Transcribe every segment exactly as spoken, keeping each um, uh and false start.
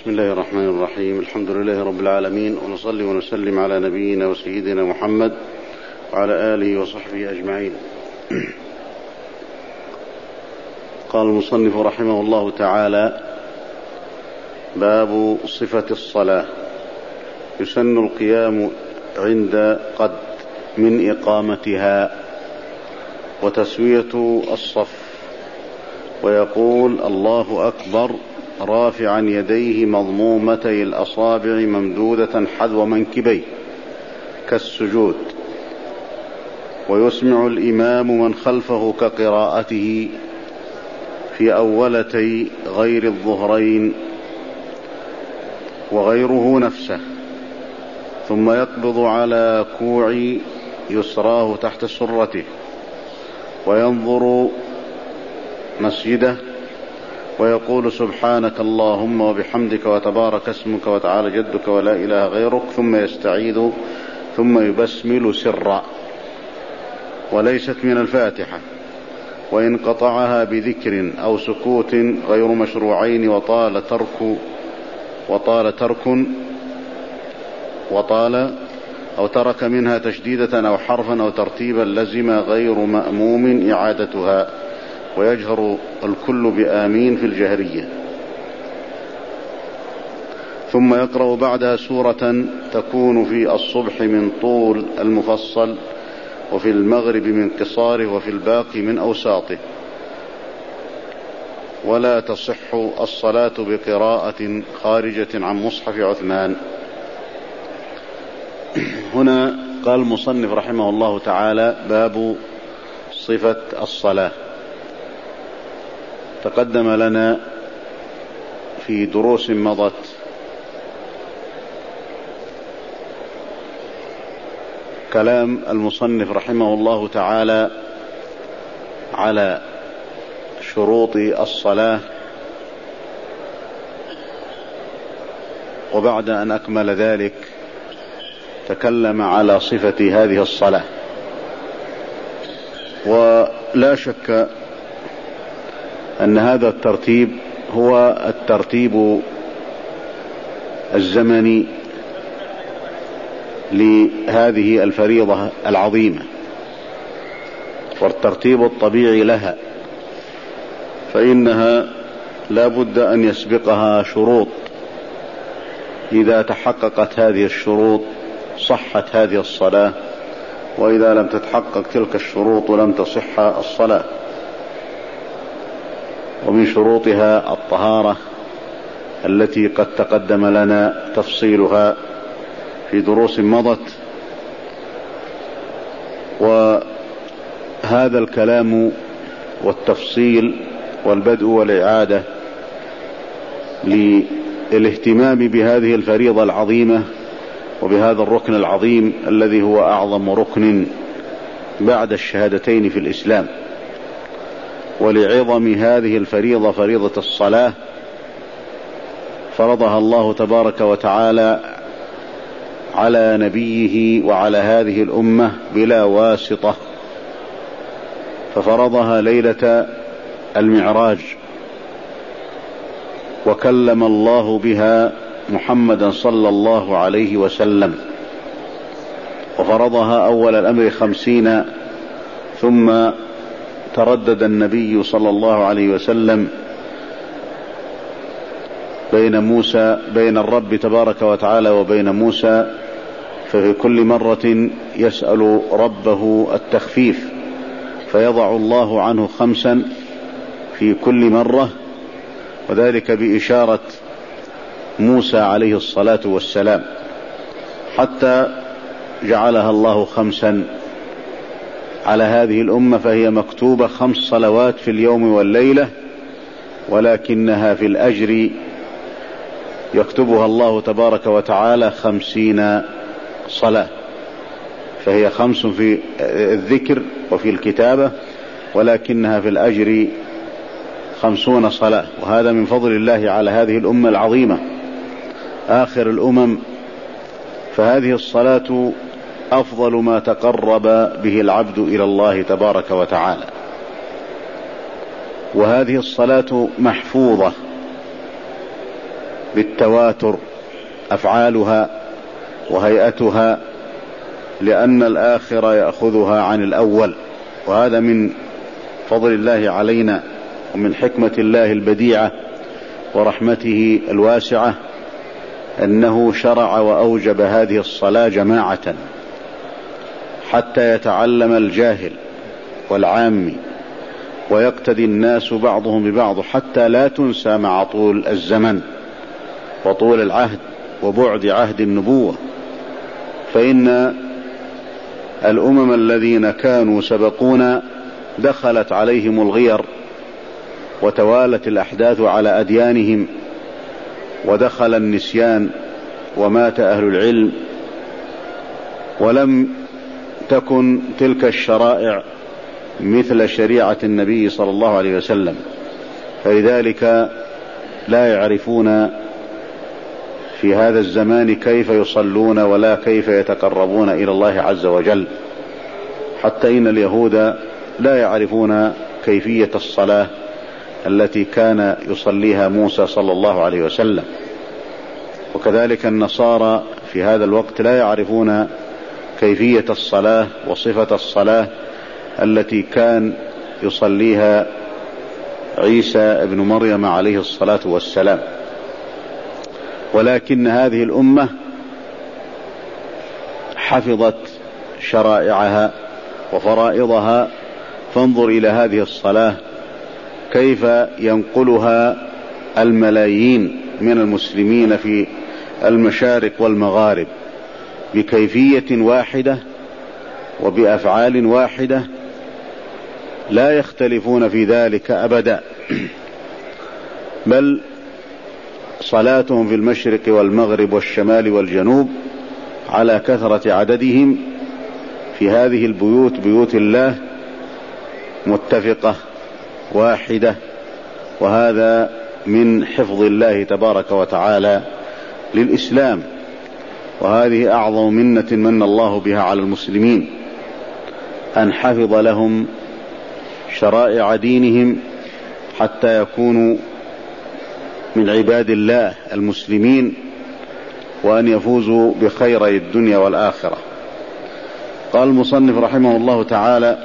بسم الله الرحمن الرحيم. الحمد لله رب العالمين، ونصلي ونسلم على نبينا وسيدنا محمد وعلى آله وصحبه أجمعين. قال المصنف رحمه الله تعالى: باب صفة الصلاة. يسن القيام عند قد من إقامتها وتسوية الصف، ويقول الله أكبر رافعا يديه مضمومتي الأصابع ممدودة حذو منكبيه كالسجود، ويسمع الإمام من خلفه كقراءته في أولتي غير الظهرين وغيره نفسه، ثم يقبض على كوع يسراه تحت سرته وينظر مسجده ويقول: سبحانك اللهم وبحمدك وتبارك اسمك وتعالى جدك ولا إله غيرك، ثم يستعيذ ثم يبسمل سرا، وليست من الفاتحة، وإن قطعها بذكر أو سكوت غير مشروعين وطال ترك وطال ترك وطال أو ترك منها تشديدة أو حرفا أو ترتيبا لزم غير مأموم إعادتها، ويجهر الكل بآمين في الجهرية، ثم يقرأ بعدها سورة تكون في الصبح من طول المفصل، وفي المغرب من قصاره، وفي الباقي من أوساطه. ولا تصح الصلاة بقراءة خارجة عن مصحف عثمان. هنا قال المصنف رحمه الله تعالى: باب صفة الصلاة. تقدم لنا في دروس مضت كلام المصنف رحمه الله تعالى على شروط الصلاة، وبعد أن أكمل ذلك تكلم على صفة هذه الصلاة. ولا شك أن هذا الترتيب هو الترتيب الزمني لهذه الفريضة العظيمة، والترتيب الطبيعي لها، فإنها لا بد أن يسبقها شروط. إذا تحققت هذه الشروط صحت هذه الصلاة، وإذا لم تتحقق تلك الشروط لم تصح الصلاة. ومن شروطها الطهارة التي قد تقدم لنا تفصيلها في دروس مضت، وهذا الكلام والتفصيل والبدء والإعادة للاهتمام بهذه الفريضة العظيمة وبهذا الركن العظيم الذي هو أعظم ركن بعد الشهادتين في الإسلام. ولعظم هذه الفريضة فريضة الصلاة فرضها الله تبارك وتعالى على نبيه وعلى هذه الأمة بلا واسطة، ففرضها ليلة المعراج، وكلم الله بها محمدا صلى الله عليه وسلم، وفرضها أول الأمر خمسين، ثم تردد النبي صلى الله عليه وسلم بين موسى بين الرب تبارك وتعالى وبين موسى، ففي كل مرة يسأل ربه التخفيف، فيضع الله عنه خمسا في كل مرة، وذلك بإشارة موسى عليه الصلاة والسلام، حتى جعلها الله خمسا على هذه الأمة، فهي مكتوبة خمس صلوات في اليوم والليلة، ولكنها في الأجر يكتبها الله تبارك وتعالى خمسين صلاة، فهي خمس في الذكر وفي الكتابة، ولكنها في الأجر خمسون صلاة. وهذا من فضل الله على هذه الأمة العظيمة آخر الأمم. فهذه الصلاة أفضل ما تقرب به العبد إلى الله تبارك وتعالى، وهذه الصلاة محفوظة بالتواتر أفعالها وهيئتها، لأن الآخر يأخذها عن الأول. وهذا من فضل الله علينا ومن حكمة الله البديعة ورحمته الواسعة أنه شرع وأوجب هذه الصلاة جماعة حتى يتعلم الجاهل والعامي ويقتدي الناس بعضهم ببعض، حتى لا تنسى مع طول الزمن وطول العهد وبعد عهد النبوة. فإن الأمم الذين كانوا سبقونا دخلت عليهم الغير وتوالت الأحداث على أديانهم ودخل النسيان ومات أهل العلم، ولم تكن تلك الشرائع مثل شريعة النبي صلى الله عليه وسلم، فلذلك لا يعرفون في هذا الزمان كيف يصلون ولا كيف يتقربون إلى الله عز وجل. حتى إن اليهود لا يعرفون كيفية الصلاة التي كان يصليها موسى صلى الله عليه وسلم، وكذلك النصارى في هذا الوقت لا يعرفون كيفية الصلاة وصفة الصلاة التي كان يصليها عيسى ابن مريم عليه الصلاة والسلام. ولكن هذه الأمة حفظت شرائعها وفرائضها، فانظر إلى هذه الصلاة كيف ينقلها الملايين من المسلمين في المشارق والمغارب بكيفية واحدة وبأفعال واحدة لا يختلفون في ذلك أبدا، بل صلاتهم في المشرق والمغرب والشمال والجنوب على كثرة عددهم في هذه البيوت بيوت الله متفقة واحدة، وهذا من حفظ الله تبارك وتعالى للإسلام. وهذه أعظم منة من الله بها على المسلمين، أن حفظ لهم شرائع دينهم حتى يكونوا من عباد الله المسلمين، وأن يفوزوا بخيري الدنيا والآخرة. قال المصنف رحمه الله تعالى: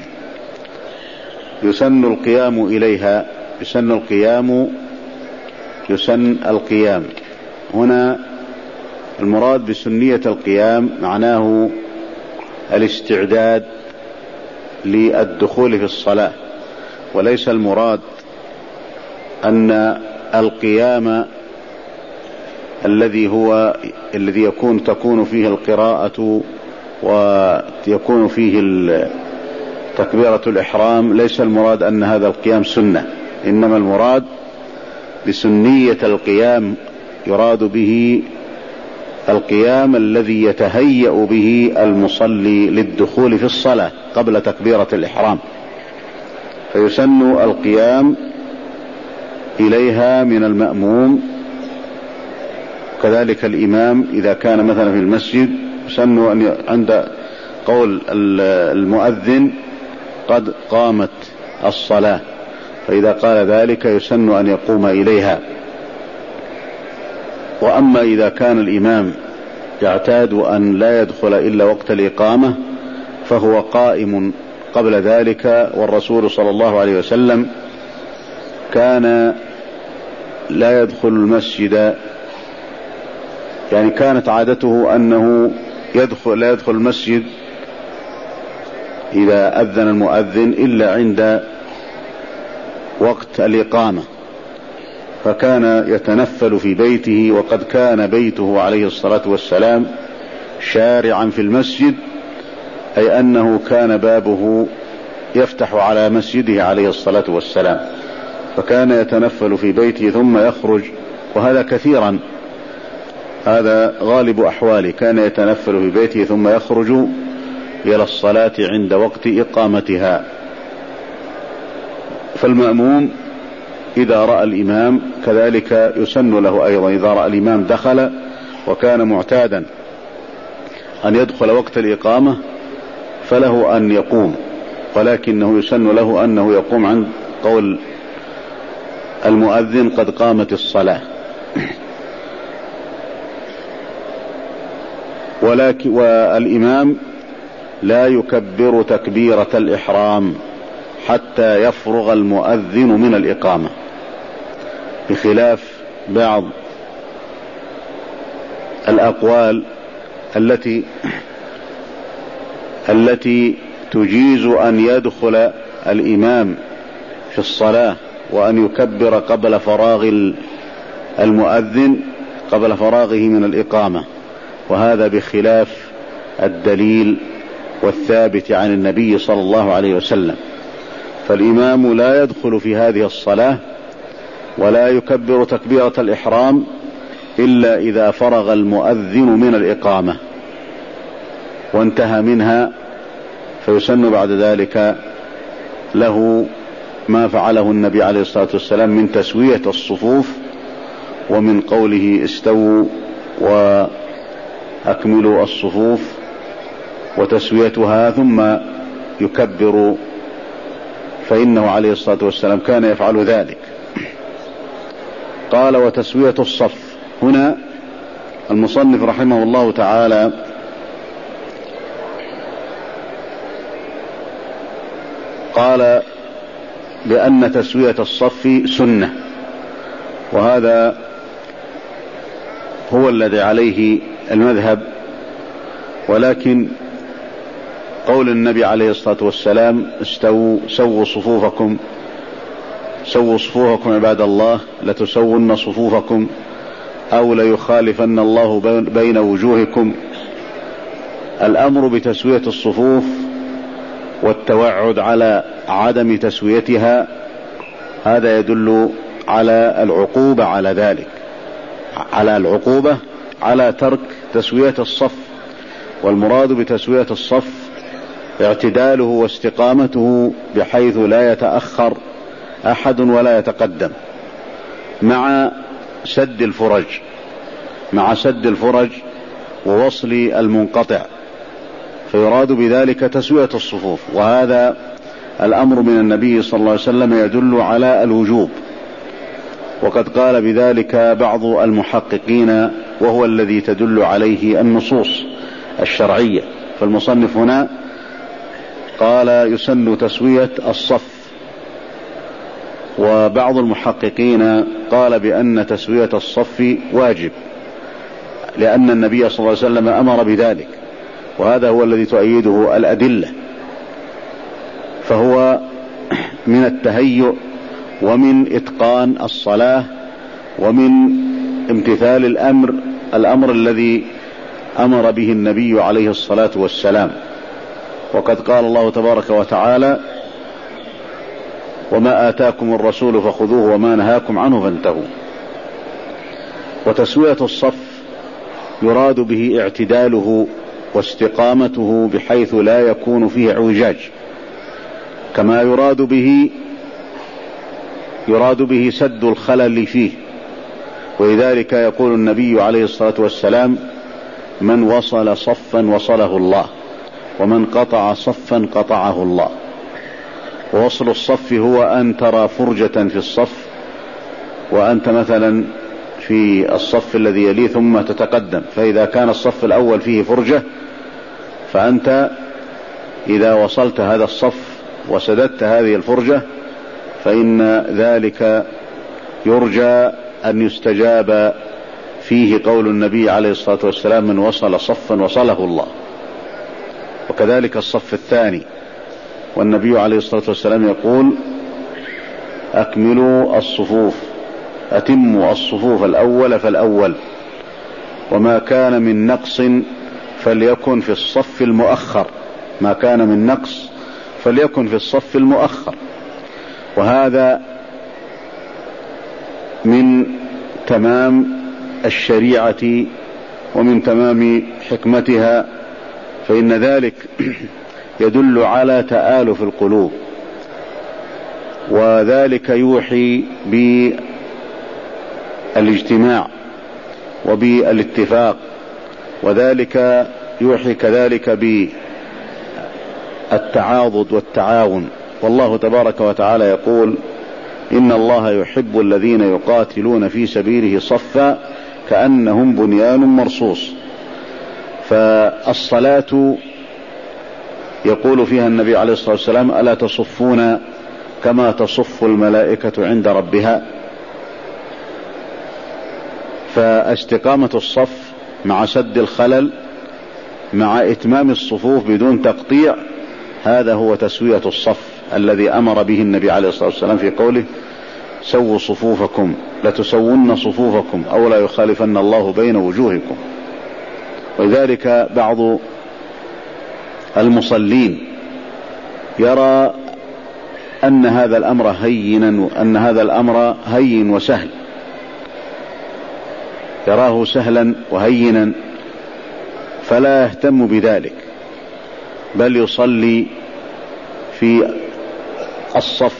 يسن القيام إليها. يسن القيام يسن القيام هنا المراد بسنية القيام معناه الاستعداد للدخول في الصلاة، وليس المراد أن القيام الذي هو الذي يكون تكون فيه القراءة ويكون فيه تكبيرة الإحرام، ليس المراد أن هذا القيام سنة، إنما المراد بسنية القيام يراد به القيام الذي يتهيأ به المصلي للدخول في الصلاة قبل تكبيرة الإحرام، فيسن القيام إليها من المأموم. كذلك الإمام إذا كان مثلا في المسجد يسن أن عند قول المؤذن قد قامت الصلاة، فإذا قال ذلك يسن أن يقوم إليها. وأما إذا كان الإمام يعتاد أن لا يدخل إلا وقت الإقامة فهو قائم قبل ذلك، والرسول صلى الله عليه وسلم كان لا يدخل المسجد، يعني كانت عادته أنه يدخل لا يدخل المسجد إذا أذن المؤذن إلا عند وقت الإقامة، فكان يتنفل في بيته، وقد كان بيته عليه الصلاة والسلام شارعا في المسجد، أي أنه كان بابه يفتح على مسجده عليه الصلاة والسلام، فكان يتنفل في بيته ثم يخرج، وهذا كثيرا، هذا غالب أحواله، كان يتنفل في بيته ثم يخرج إلى الصلاة عند وقت إقامتها. فالمأموم إذا رأى الإمام كذلك يسن له أيضا، إذا رأى الإمام دخل وكان معتادا أن يدخل وقت الإقامة فله أن يقوم، ولكنه يسن له أنه يقوم عند قول المؤذن قد قامت الصلاة. ولكن والإمام لا يكبر تكبيرة الإحرام حتى يفرغ المؤذن من الإقامة، بخلاف بعض الأقوال التي التي تجيز أن يدخل الإمام في الصلاة وأن يكبر قبل فراغ المؤذن قبل فراغه من الإقامة، وهذا بخلاف الدليل والثابت عن النبي صلى الله عليه وسلم. فالإمام لا يدخل في هذه الصلاة ولا يكبر تكبيرة الإحرام إلا إذا فرغ المؤذن من الإقامة وانتهى منها، فيسن بعد ذلك له ما فعله النبي عليه الصلاة والسلام من تسوية الصفوف ومن قوله استووا وأكملوا الصفوف وتسويتها ثم يكبر، فإنه عليه الصلاة والسلام كان يفعل ذلك. قال وتسوية الصف. هنا المصنف رحمه الله تعالى قال بأن تسوية الصف سنة، وهذا هو الذي عليه المذهب، ولكن قول النبي عليه الصلاة والسلام استووا سووا صفوفكم سووا صفوفكم عباد الله لتسون صفوفكم أو ليخالفن الله بين وجوهكم، الأمر بتسوية الصفوف والتوعد على عدم تسويتها هذا يدل على العقوبة على ذلك، على العقوبة على ترك تسوية الصف. والمراد بتسوية الصف اعتداله واستقامته بحيث لا يتأخر أحد ولا يتقدم، مع سد الفرج مع سد الفرج ووصل المنقطع، فيراد بذلك تسوية الصفوف. وهذا الأمر من النبي صلى الله عليه وسلم يدل على الوجوب، وقد قال بذلك بعض المحققين وهو الذي تدل عليه النصوص الشرعية. فالمصنف هنا قال يسن تسوية الصف، وبعض المحققين قال بأن تسوية الصف واجب لأن النبي صلى الله عليه وسلم أمر بذلك، وهذا هو الذي تؤيده الأدلة، فهو من التهيؤ ومن إتقان الصلاة ومن امتثال الأمر الأمر الذي أمر به النبي عليه الصلاة والسلام. وقد قال الله تبارك وتعالى وما آتاكم الرسول فخذوه وما نهاكم عنه فانتهوا. وتسوية الصف يراد به اعتداله واستقامته بحيث لا يكون فيه اعوجاج، كما يراد به يراد به سد الخلل فيه. ولذلك يقول النبي عليه الصلاة والسلام من وصل صفا وصله الله ومن قطع صفا قطعه الله. ووصل الصف هو أن ترى فرجة في الصف وأنت مثلا في الصف الذي يليه ثم تتقدم، فإذا كان الصف الأول فيه فرجة فأنت إذا وصلت هذا الصف وسددت هذه الفرجة فإن ذلك يرجى أن يستجاب فيه قول النبي عليه الصلاة والسلام من وصل صفا وصله الله. وكذلك الصف الثاني، والنبي عليه الصلاة والسلام يقول أكملوا الصفوف أتموا الصفوف الأول فالأول، وما كان من نقص فليكن في الصف المؤخر ما كان من نقص فليكن في الصف المؤخر. وهذا من تمام الشريعة ومن تمام حكمتها، فإن ذلك يدل على تآلف القلوب، وذلك يوحي بالاجتماع وبالاتفاق، وذلك يوحي كذلك بالتعاضد والتعاون. والله تبارك وتعالى يقول إن الله يحب الذين يقاتلون في سبيله صفا كأنهم بنيان مرصوص. فالصلاة يقول فيها النبي عليه الصلاة والسلام: ألا تصفون كما تصف الملائكة عند ربها؟ فاستقامة الصف مع سد الخلل مع إتمام الصفوف بدون تقطيع، هذا هو تسوية الصف الذي أمر به النبي عليه الصلاة والسلام في قوله: سووا صفوفكم لتسون صفوفكم أو لا يخالفن الله بين وجوهكم. ولذلك بعض المصلين يرى أن هذا الأمر هينا أن هذا الأمر هين وسهل، يراه سهلا وهينا فلا يهتم بذلك، بل يصلي في الصف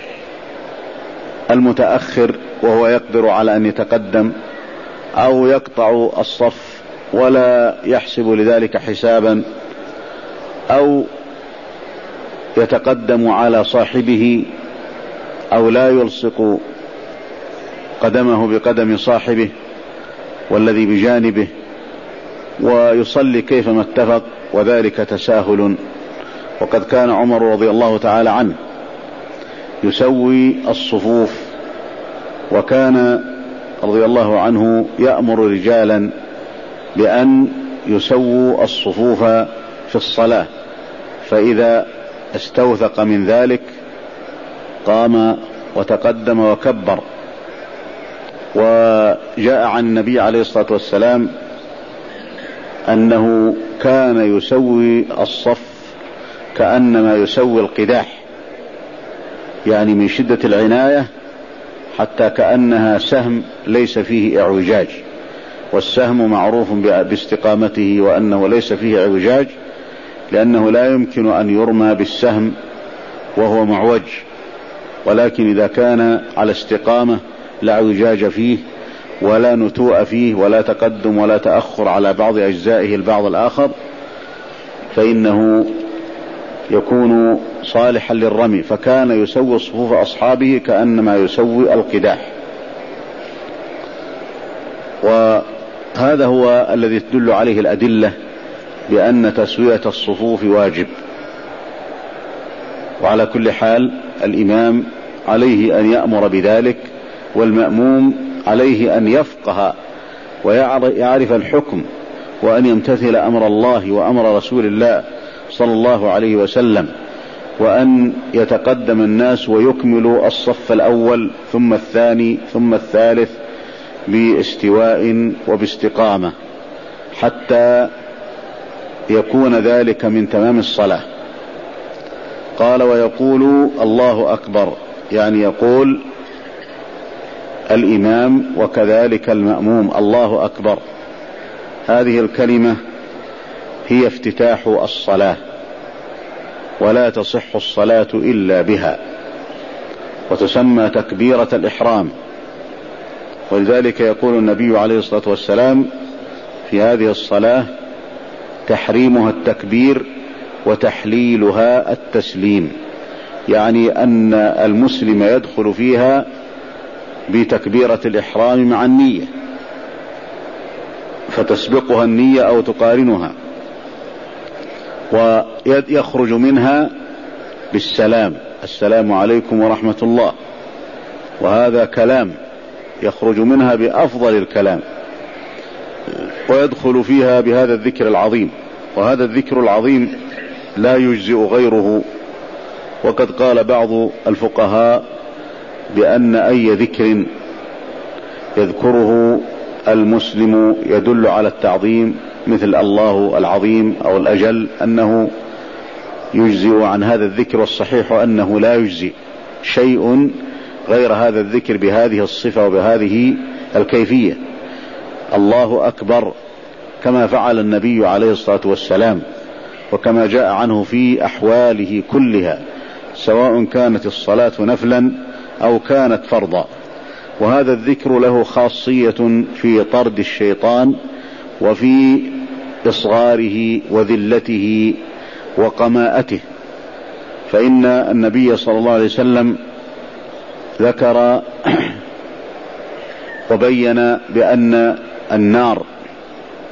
المتأخر وهو يقدر على أن يتقدم، أو يقطع الصف ولا يحسب لذلك حسابا، أو يتقدم على صاحبه، أو لا يلصق قدمه بقدم صاحبه والذي بجانبه، ويصلي كيفما اتفق، وذلك تساهل. وقد كان عمر رضي الله تعالى عنه يسوي الصفوف، وكان رضي الله عنه يأمر رجالا بأن يسووا الصفوف في الصلاة، فإذا استوثق من ذلك قام وتقدم وكبر. وجاء عن النبي عليه الصلاة والسلام أنه كان يسوي الصف كأنما يسوي القداح، يعني من شدة العناية حتى كأنها سهم ليس فيه اعوجاج، والسهم معروف باستقامته وأنه ليس فيه اعوجاج، لأنه لا يمكن أن يرمى بالسهم وهو معوج، ولكن إذا كان على استقامة لا اعوجاج فيه ولا نتوء فيه ولا تقدم ولا تأخر على بعض أجزائه البعض الآخر، فإنه يكون صالحا للرمي. فكان يسوي صفوف أصحابه كأنما يسوي القداح. وهذا هو الذي تدل عليه الأدلة بأن تسوية الصفوف واجب. وعلى كل حال الإمام عليه أن يأمر بذلك، والمأموم عليه أن يفقه ويعرف الحكم، وأن يمتثل أمر الله وأمر رسول الله صلى الله عليه وسلم، وأن يتقدم الناس ويكملوا الصف الأول ثم الثاني ثم الثالث باستواء وباستقامة حتى يكون ذلك من تمام الصلاة. قال: ويقول الله أكبر، يعني يقول الإمام وكذلك المأموم الله أكبر. هذه الكلمة هي افتتاح الصلاة، ولا تصح الصلاة إلا بها، وتسمى تكبيرة الإحرام. ولذلك يقول النبي عليه الصلاة والسلام في هذه الصلاة: تحريمها التكبير وتحليلها التسليم، يعني أن المسلم يدخل فيها بتكبيرة الإحرام مع النية، فتسبقها النية أو تقارنها، ويخرج منها بالسلام: السلام عليكم ورحمة الله. وهذا كلام يخرج منها بأفضل الكلام، ويدخل فيها بهذا الذكر العظيم. وهذا الذكر العظيم لا يجزئ غيره. وقد قال بعض الفقهاء بأن أي ذكر يذكره المسلم يدل على التعظيم، مثل الله العظيم أو الأجل، أنه يجزئ عن هذا الذكر. والصحيح أنه لا يجزئ شيء غير هذا الذكر بهذه الصفة وبهذه الكيفية: الله أكبر، كما فعل النبي عليه الصلاة والسلام، وكما جاء عنه في أحواله كلها، سواء كانت الصلاة نفلا أو كانت فرضا. وهذا الذكر له خاصية في طرد الشيطان وفي إصغاره وذلته وقماءته. فإن النبي صلى الله عليه وسلم ذكر وبين بأن النار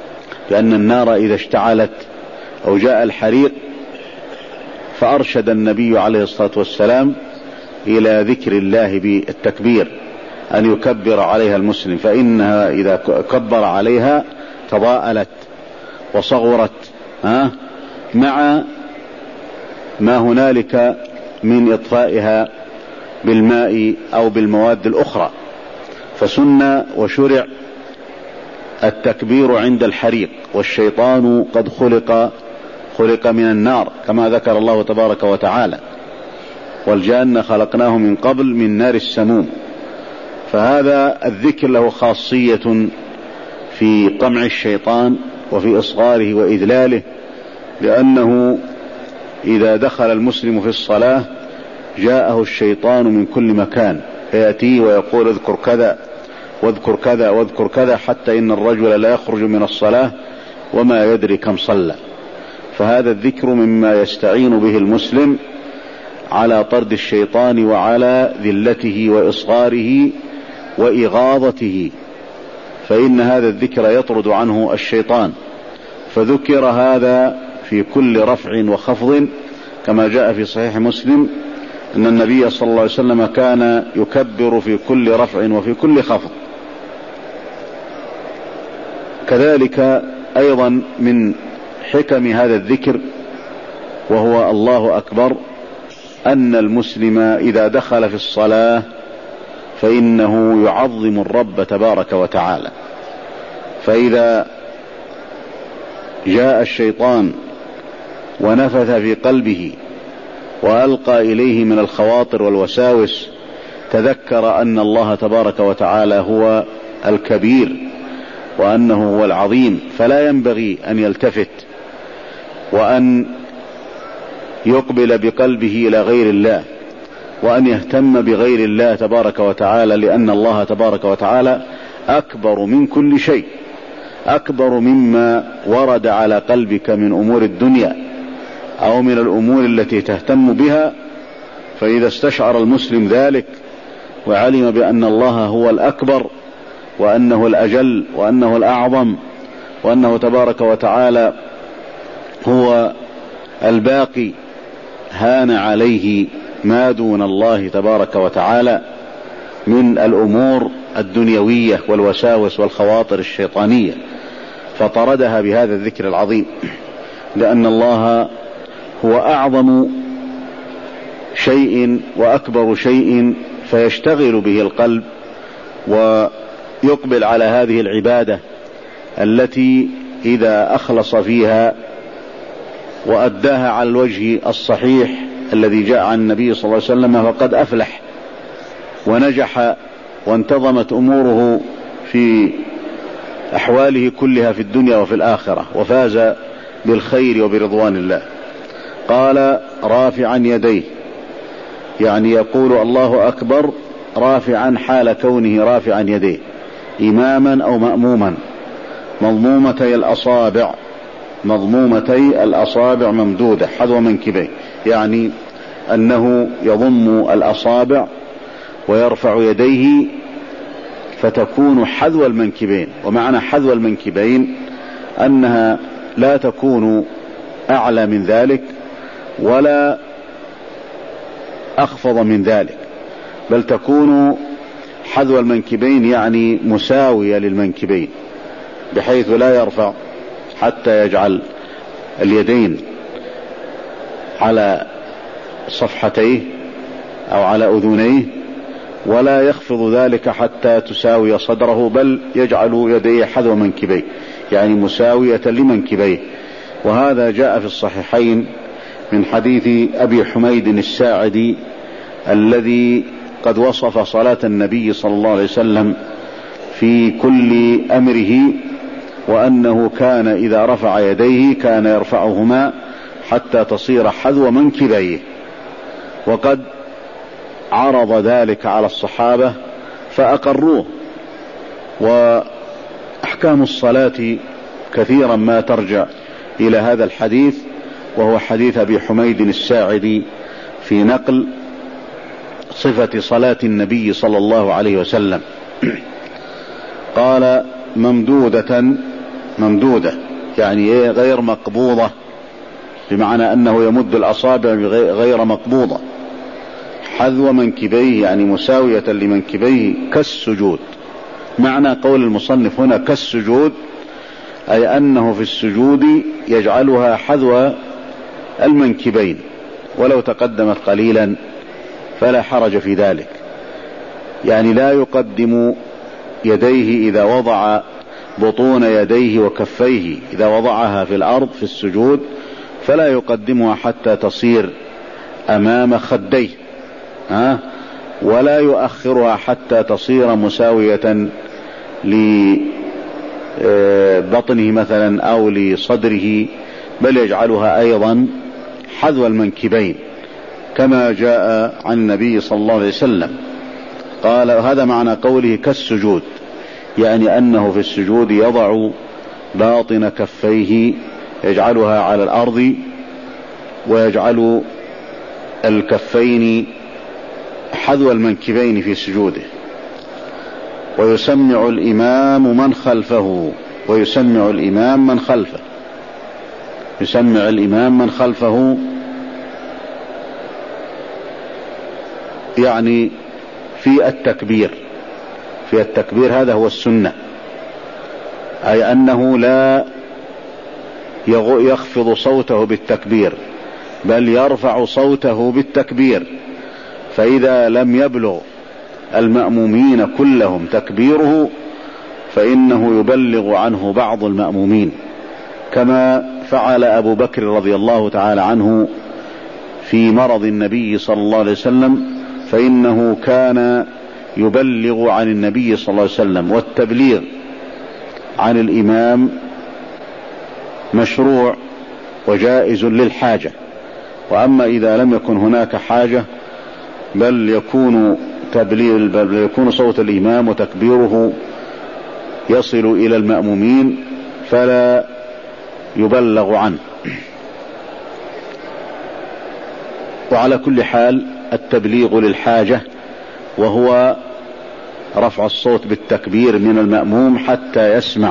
لأن النار إذا اشتعلت أو جاء الحريق فأرشد النبي عليه الصلاة والسلام إلى ذكر الله بالتكبير، أن يكبر عليها المسلم، فإنها إذا كبر عليها تضاءلت وصغرت ها مع ما هنالك من إطفائها بالماء أو بالمواد الأخرى. فسن وشرع التكبير عند الحريق، والشيطان قد خلق خلق من النار كما ذكر الله تبارك وتعالى: والجان خلقناه من قبل من نار السموم. فهذا الذكر له خاصية في قمع الشيطان وفي إصغاره وإذلاله، لأنه إذا دخل المسلم في الصلاة جاءه الشيطان من كل مكان فيأتيه ويقول: اذكر كذا واذكر كذا واذكر كذا، حتى إن الرجل لا يخرج من الصلاة وما يدري كم صلى. فهذا الذكر مما يستعين به المسلم على طرد الشيطان وعلى ذلته وإصغاره وإغاظته، فإن هذا الذكر يطرد عنه الشيطان. فذكر هذا في كل رفع وخفض، كما جاء في صحيح مسلم أن النبي صلى الله عليه وسلم كان يكبر في كل رفع وفي كل خفض. كذلك أيضا من حكم هذا الذكر وهو الله أكبر أن المسلم إذا دخل في الصلاة فإنه يعظم الرب تبارك وتعالى. فإذا جاء الشيطان ونفث في قلبه وألقى إليه من الخواطر والوساوس تذكر أن الله تبارك وتعالى هو الكبير وأنه هو العظيم، فلا ينبغي أن يلتفت وأن يقبل بقلبه إلى غير الله وأن يهتم بغير الله تبارك وتعالى، لأن الله تبارك وتعالى أكبر من كل شيء، أكبر مما ورد على قلبك من أمور الدنيا أو من الأمور التي تهتم بها. فإذا استشعر المسلم ذلك وعلم بأن الله هو الأكبر وأنه الأجل وأنه الأعظم وأنه تبارك وتعالى هو الباقي، هان عليه ما دون الله تبارك وتعالى من الأمور الدنيوية والوساوس والخواطر الشيطانية، فطردها بهذا الذكر العظيم، لأن الله هو أعظم شيء وأكبر شيء، فيشتغل به القلب ويقبل على هذه العبادة التي إذا أخلص فيها وأداها على الوجه الصحيح الذي جاء عن النبي صلى الله عليه وسلم فقد أفلح ونجح وانتظمت أموره في أحواله كلها في الدنيا وفي الآخرة وفاز بالخير وبرضوان الله. قال: رافعا يديه، يعني يقول الله أكبر رافعا حال كونه رافعا يديه، إماما أو مأموما، مضمومتي الأصابع مضمومتي الأصابع ممدودة حذو منكبيه، يعني أنه يضم الأصابع ويرفع يديه فتكون حذو المنكبين. ومعنى حذو المنكبين أنها لا تكون أعلى من ذلك ولا أخفض من ذلك، بل تكون حذو المنكبين يعني مساوية للمنكبين، بحيث لا يرفع حتى يجعل اليدين على صفحتيه أو على أذنيه، ولا يخفض ذلك حتى تساوي صدره، بل يجعل يديه حذو منكبيه يعني مساوية لمنكبيه. وهذا جاء في الصحيحين من حديث أبي حميد الساعدي الذي قد وصف صلاة النبي صلى الله عليه وسلم في كل أمره، وأنه كان إذا رفع يديه كان يرفعهما حتى تصير حذو منكبيه. وقد عرض ذلك على الصحابة فأقروه. وأحكام الصلاة كثيرا ما ترجع إلى هذا الحديث، وهو حديث أبي حميد الساعدي في نقل صفة صلاة النبي صلى الله عليه وسلم. قال: ممدودة ممدودة يعني غير مقبوضة، بمعنى أنه يمد الأصابع غير مقبوضة، حذو منكبيه يعني مساوية لمنكبيه كالسجود. معنى قول المصنف هنا كالسجود أي أنه في السجود يجعلها حذو المنكبين، ولو تقدمت قليلا فلا حرج في ذلك. يعني لا يقدم يديه إذا وضع بطون يديه وكفيه، إذا وضعها في الأرض في السجود فلا يقدمها حتى تصير أمام خديه، ها؟ ولا يؤخرها حتى تصير مساوية لبطنه مثلا أو لصدره، بل يجعلها أيضا حذو المنكبين كما جاء عن النبي صلى الله عليه وسلم. قال هذا معنى قوله كالسجود، يعني أنه في السجود يضع باطن كفيه يجعلها على الأرض، ويجعل الكفين حذو المنكبين في سجوده. ويسمع الإمام من خلفه، ويسمع الإمام من خلفه، يسمع الإمام من خلفه يعني في التكبير، في التكبير هذا هو السنة، أي أنه لا يخفض صوته بالتكبير بل يرفع صوته بالتكبير، فإذا لم يبلغ المأمومين كلهم تكبيره فإنه يبلغ عنه بعض المأمومين، كما فعل أبو بكر رضي الله تعالى عنه في مرض النبي صلى الله عليه وسلم، فإنه كان يبلغ عن النبي صلى الله عليه وسلم. والتبليغ عن الإمام مشروع وجائز للحاجة، وأما إذا لم يكن هناك حاجة بل يكون تبليغ بل يكون صوت الإمام وتكبيره يصل إلى المأمومين فلا يبلغ عنه. وعلى كل حال التبليغ للحاجة وهو رفع الصوت بالتكبير من المأموم حتى يسمع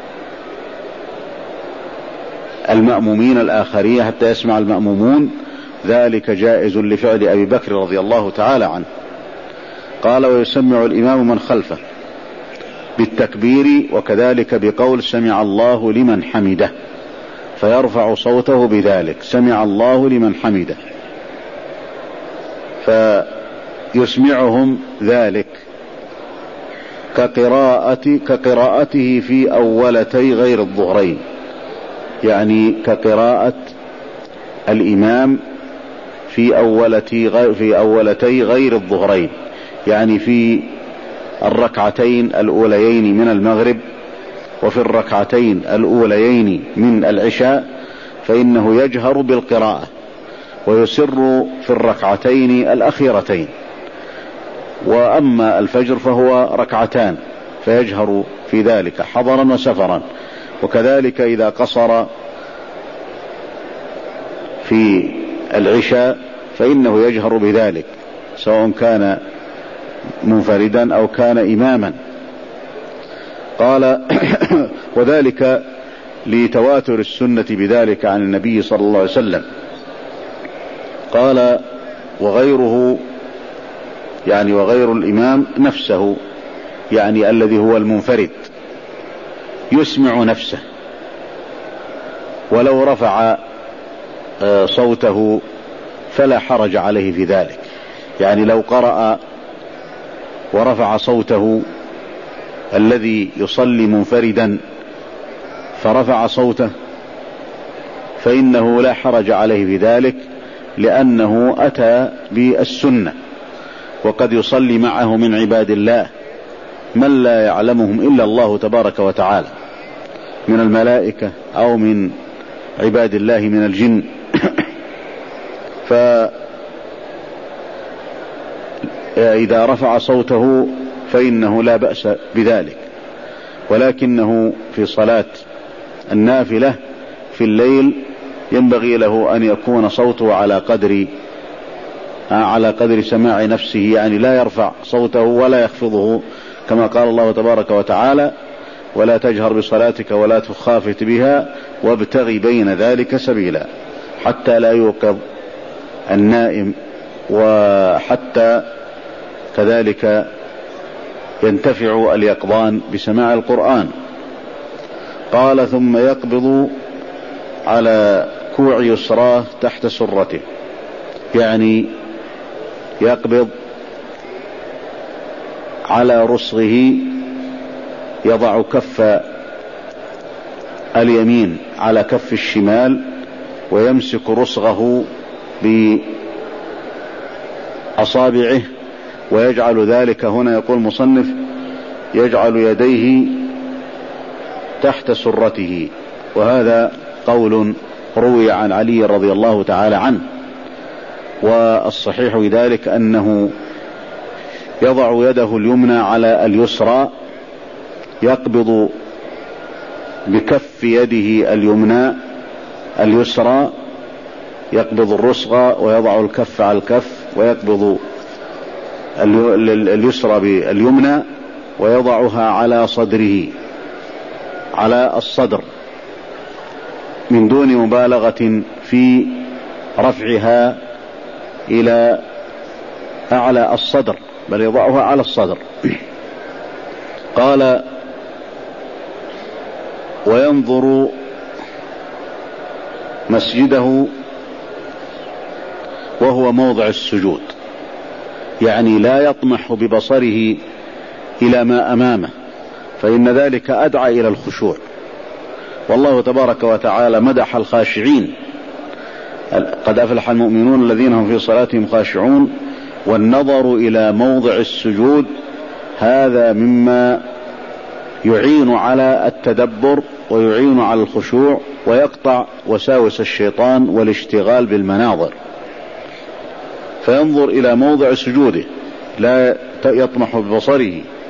المأمومين الآخرين، حتى يسمع المأمومون، ذلك جائز لفعل أبي بكر رضي الله تعالى عنه. قال ويسمع الإمام من خلفه بالتكبير، وكذلك بقول سمع الله لمن حمده، فيرفع صوته بذلك سمع الله لمن حمده، فيسمعهم ذلك كقراءة كقراءته في أولتي غير الظهرين، يعني كقراءة الإمام في أولتي غير في أولتي غير الظهرين، يعني في الركعتين الأوليين من المغرب وفي الركعتين الأوليين من العشاء، فإنه يجهر بالقراءة ويسر في الركعتين الأخيرتين. وأما الفجر فهو ركعتان فيجهر في ذلك حضرا وسفرا، وكذلك إذا قصر في العشاء فإنه يجهر بذلك سواء كان منفردا أو كان إماما. قال وذلك لتواتر السنة بذلك عن النبي صلى الله عليه وسلم. قال وغيره يعني وغير الإمام نفسه، يعني الذي هو المنفرد يسمع نفسه ولو رفع صوته فلا حرج عليه في ذلك. يعني لو قرأ ورفع صوته الذي يصلي منفردا فرفع صوته فإنه لا حرج عليه في ذلك، لأنه أتى بالسنة، وقد يصلي معه من عباد الله من لا يعلمهم إلا الله تبارك وتعالى من الملائكة أو من عباد الله من الجن. فإذا رفع صوته فإنه لا بأس بذلك، ولكنه في صلاة النافلة في الليل ينبغي له أن يكون صوته على قدر على قدر سماع نفسه، يعني لا يرفع صوته ولا يخفضه، كما قال الله تبارك وتعالى ولا تجهر بصلاتك ولا تخافت بها وابتغ بين ذلك سبيلا، حتى لا يوقظ النائم، وحتى كذلك ينتفع اليقظان بسماع القرآن. قال: ثم يقبض على كوع يسراه تحت سرته، يعني يقبض على رسغه، يضع كف اليمين على كف الشمال ويمسك رسغه بأصابعه، ويجعل ذلك، هنا يقول مصنف، يجعل يديه تحت سرته، وهذا قول روي عن علي رضي الله تعالى عنه. والصحيح ذلك أنه يضع يده اليمنى على اليسرى، يقبض بكف يده اليمنى اليسرى، يقبض الرسغ ويضع الكف على الكف، ويقبض اليسرى باليمنى ويضعها على صدره، على الصدر، من دون مبالغة في رفعها إلى أعلى الصدر، بل يضعها على الصدر. قال: وينظر مسجده وهو موضع السجود، يعني لا يطمح ببصره إلى ما أمامه، فإن ذلك أدعى إلى الخشوع. والله تبارك وتعالى مدح الخاشعين: قد أفلح المؤمنون الذين هم في صلاتهم خاشعون. والنظر إلى موضع السجود هذا مما يعين على التدبر ويعين على الخشوع، ويقطع وساوس الشيطان والاشتغال بالمناظر. فينظر إلى موضع سجوده، لا يطمح ببصره.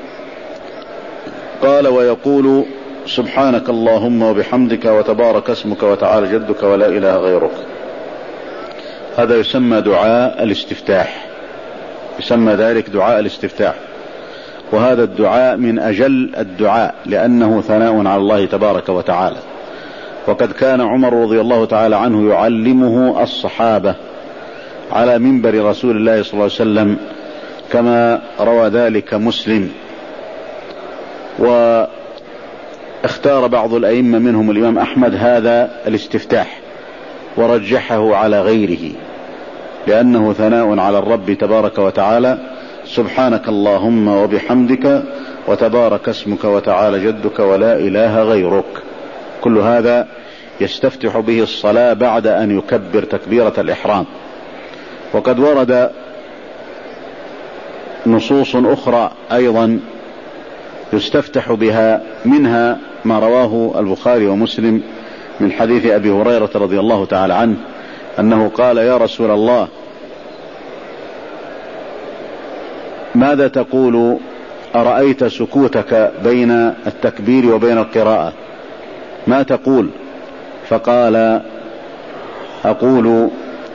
قال: ويقول: سبحانك اللهم وبحمدك وتبارك اسمك وتعالى جدك ولا إله غيرك. هذا يسمى دعاء الاستفتاح، يسمى ذلك دعاء الاستفتاح. وهذا الدعاء من أجل الدعاء، لأنه ثناء على الله تبارك وتعالى. وقد كان عمر رضي الله تعالى عنه يعلمه الصحابة على منبر رسول الله صلى الله عليه وسلم، كما روى ذلك مسلم. واختار بعض الأئمة منهم الإمام أحمد هذا الاستفتاح ورجحه على غيره، لأنه ثناء على الرب تبارك وتعالى: سبحانك اللهم وبحمدك وتبارك اسمك وتعالى جدك ولا إله غيرك. كل هذا يستفتح به الصلاة بعد أن يكبر تكبيرة الإحرام. وقد ورد نصوص أخرى أيضا يستفتح بها، منها ما رواه البخاري ومسلم من حديث أبي هريرة رضي الله تعالى عنه أنه قال: يا رسول الله، ماذا تقول أرأيت سكوتك بين التكبير وبين القراءة، ما تقول؟ فقال: أقول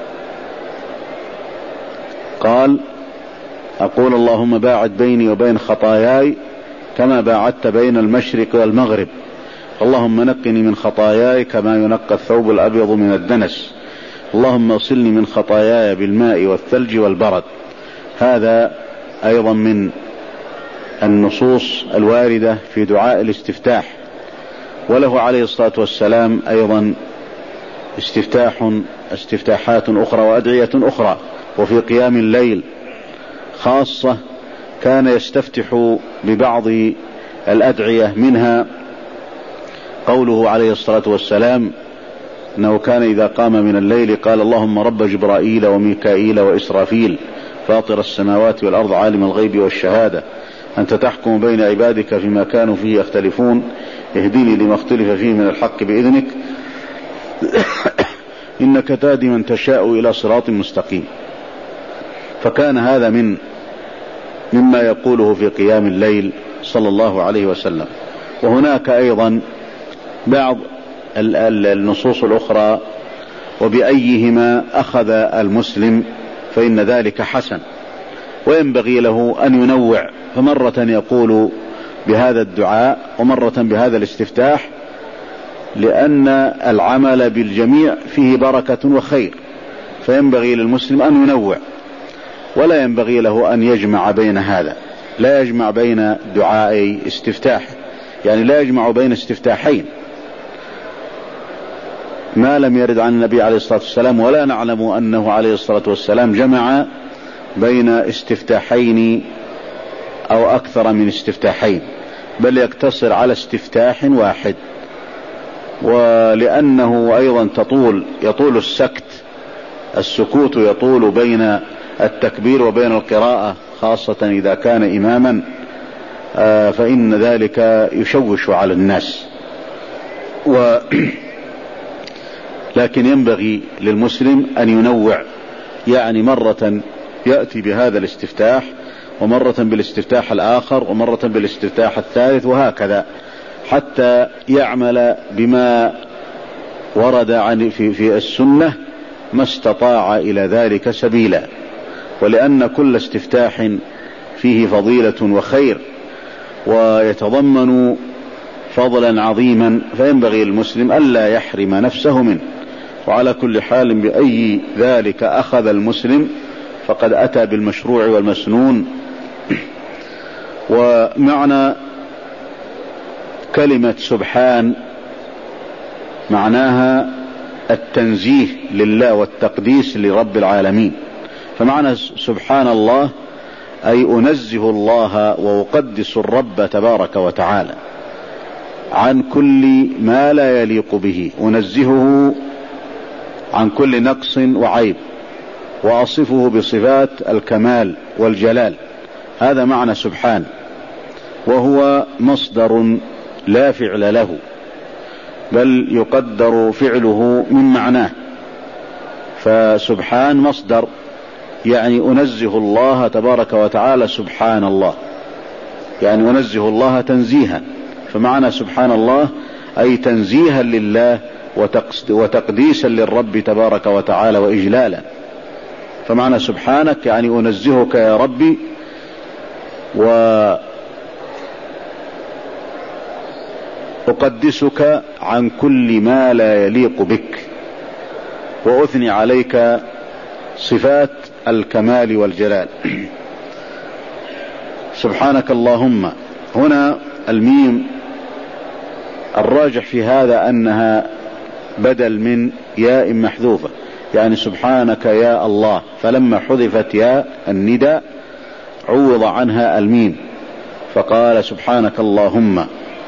قال أقول اللهم باعد بيني وبين خطاياي كما باعدت بين المشرق والمغرب، اللهم نقني من خطاياي كما ينقى الثوب الأبيض من الدنس، اللهم اغسلني من خطاياي بالماء والثلج والبرد. هذا أيضا من النصوص الواردة في دعاء الاستفتاح. وله عليه الصلاة والسلام أيضا استفتاح استفتاحات أخرى وأدعية أخرى. وفي قيام الليل خاصة كان يستفتح ببعض الأدعية، منها قوله عليه الصلاة والسلام أنه كان إذا قام من الليل قال: اللهم رب جبرائيل وميكائيل وإسرافيل فاطر السماوات والأرض عالم الغيب والشهادة، أنت تحكم بين عبادك فيما كانوا فيه يختلفون، اهدني لما اختلف فيه من الحق بإذنك، إنك تهدي من تشاء إلى صراط مستقيم. فكان هذا من مما يقوله في قيام الليل صلى الله عليه وسلم. وهناك أيضا بعض النصوص الأخرى، وبأيهما أخذ المسلم فإن ذلك حسن، وينبغي له أن ينوع، فمرة يقول بهذا الدعاء ومرة بهذا الاستفتاح، لأن العمل بالجميع فيه بركة وخير، فينبغي للمسلم أن ينوع، ولا ينبغي له أن يجمع بين هذا، لا يجمع بين دعاء استفتاح، يعني لا يجمع بين استفتاحين ما لم يرد عن النبي عليه الصلاة والسلام، ولا نعلم أنه عليه الصلاة والسلام جمع بين استفتاحين أو أكثر من استفتاحين، بل يقتصر على استفتاح واحد. ولأنه أيضا تطول يطول السكت السكوت يطول بين التكبير وبين القراءة، خاصة إذا كان إماما، فإن ذلك يشوش على الناس. و لكن ينبغي للمسلم أن ينوع، يعني مرة يأتي بهذا الاستفتاح، ومرة بالاستفتاح الآخر، ومرة بالاستفتاح الثالث، وهكذا حتى يعمل بما ورد عن في, في السنة ما استطاع إلى ذلك سبيلا. ولأن كل استفتاح فيه فضيلة وخير ويتضمن فضلا عظيما، فينبغي المسلم ألا يحرم نفسه منه. وعلى كل حال بأي ذلك أخذ المسلم فقد أتى بالمشروع والمسنون. ومعنى كلمة سبحان معناها التنزيه لله والتقديس لرب العالمين. فمعنى سبحان الله أي أنزه الله وأقدس الرب تبارك وتعالى عن كل ما لا يليق به، أنزهه عن كل نقص وعيب، وأصفه بصفات الكمال والجلال. هذا معنى سبحان، وهو مصدر لا فعل له، بل يقدر فعله من معناه. فسبحان مصدر، يعني أنزه الله تبارك وتعالى سبحان الله، يعني أنزه الله تنزيها. فمعنى سبحان الله أي تنزيها لله وتقديسا للرب تبارك وتعالى وإجلالا. فمعنى سبحانك يعني أنزهك يا ربي وأقدسك عن كل ما لا يليق بك، وأثني عليك صفات الكمال والجلال. سبحانك اللهم، هنا الميم الراجح في هذا أنها بدل من ياء محذوفة، يعني سبحانك يا الله، فلما حذفت ياء النداء عوض عنها الميم فقال سبحانك اللهم.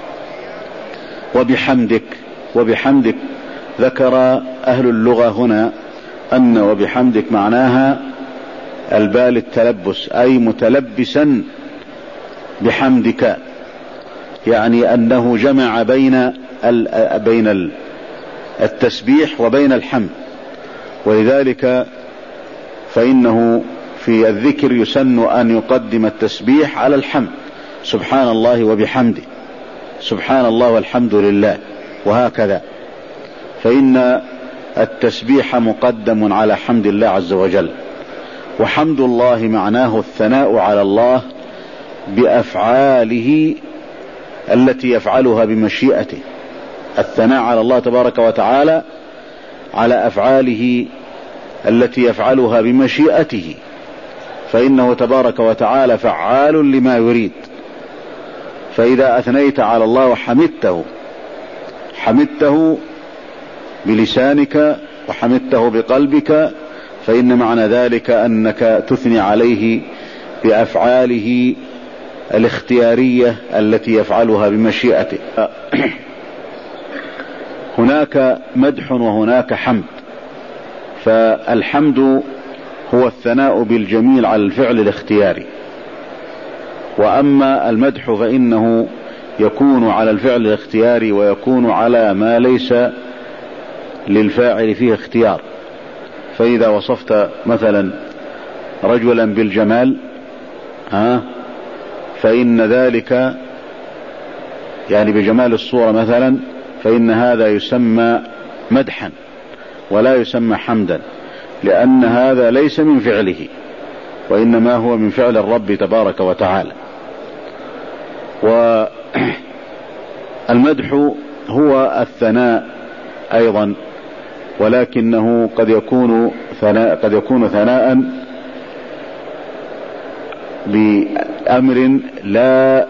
وبحمدك، وبحمدك ذكر أهل اللغة هنا أن وبحمدك معناها البال التلبس، أي متلبسا بحمدك، يعني أنه جمع بين بين التسبيح وبين الحمد. ولذلك فإنه في الذكر يسن أن يقدم التسبيح على الحمد، سبحان الله وبحمده، سبحان الله والحمد لله، وهكذا. فإن التسبيح مقدم على حمد الله عز وجل. وحمد الله معناه الثناء على الله بأفعاله التي يفعلها بمشيئته، الثناء على الله تبارك وتعالى على أفعاله التي يفعلها بمشيئته، فإنه تبارك وتعالى فعال لما يريد. فإذا أثنيت على الله وحمدته، حمدته بلسانك وحمدته بقلبك، فإن معنى ذلك أنك تثني عليه بأفعاله الاختيارية التي يفعلها بمشيئته. هناك مدح وهناك حمد، فالحمد هو الثناء بالجميل على الفعل الاختياري، وأما المدح فإنه يكون على الفعل الاختياري ويكون على ما ليس للفاعل فيه اختيار. فإذا وصفت مثلا رجلا بالجمال ها فإن ذلك يعني بجمال الصورة مثلا، فإن هذا يسمى مدحا ولا يسمى حمدا، لأن هذا ليس من فعله وإنما هو من فعل الرب تبارك وتعالى. وهذا المدح هو الثناء أيضا، ولكنه قد يكون ثناء قد يكون ثناء بأمر لا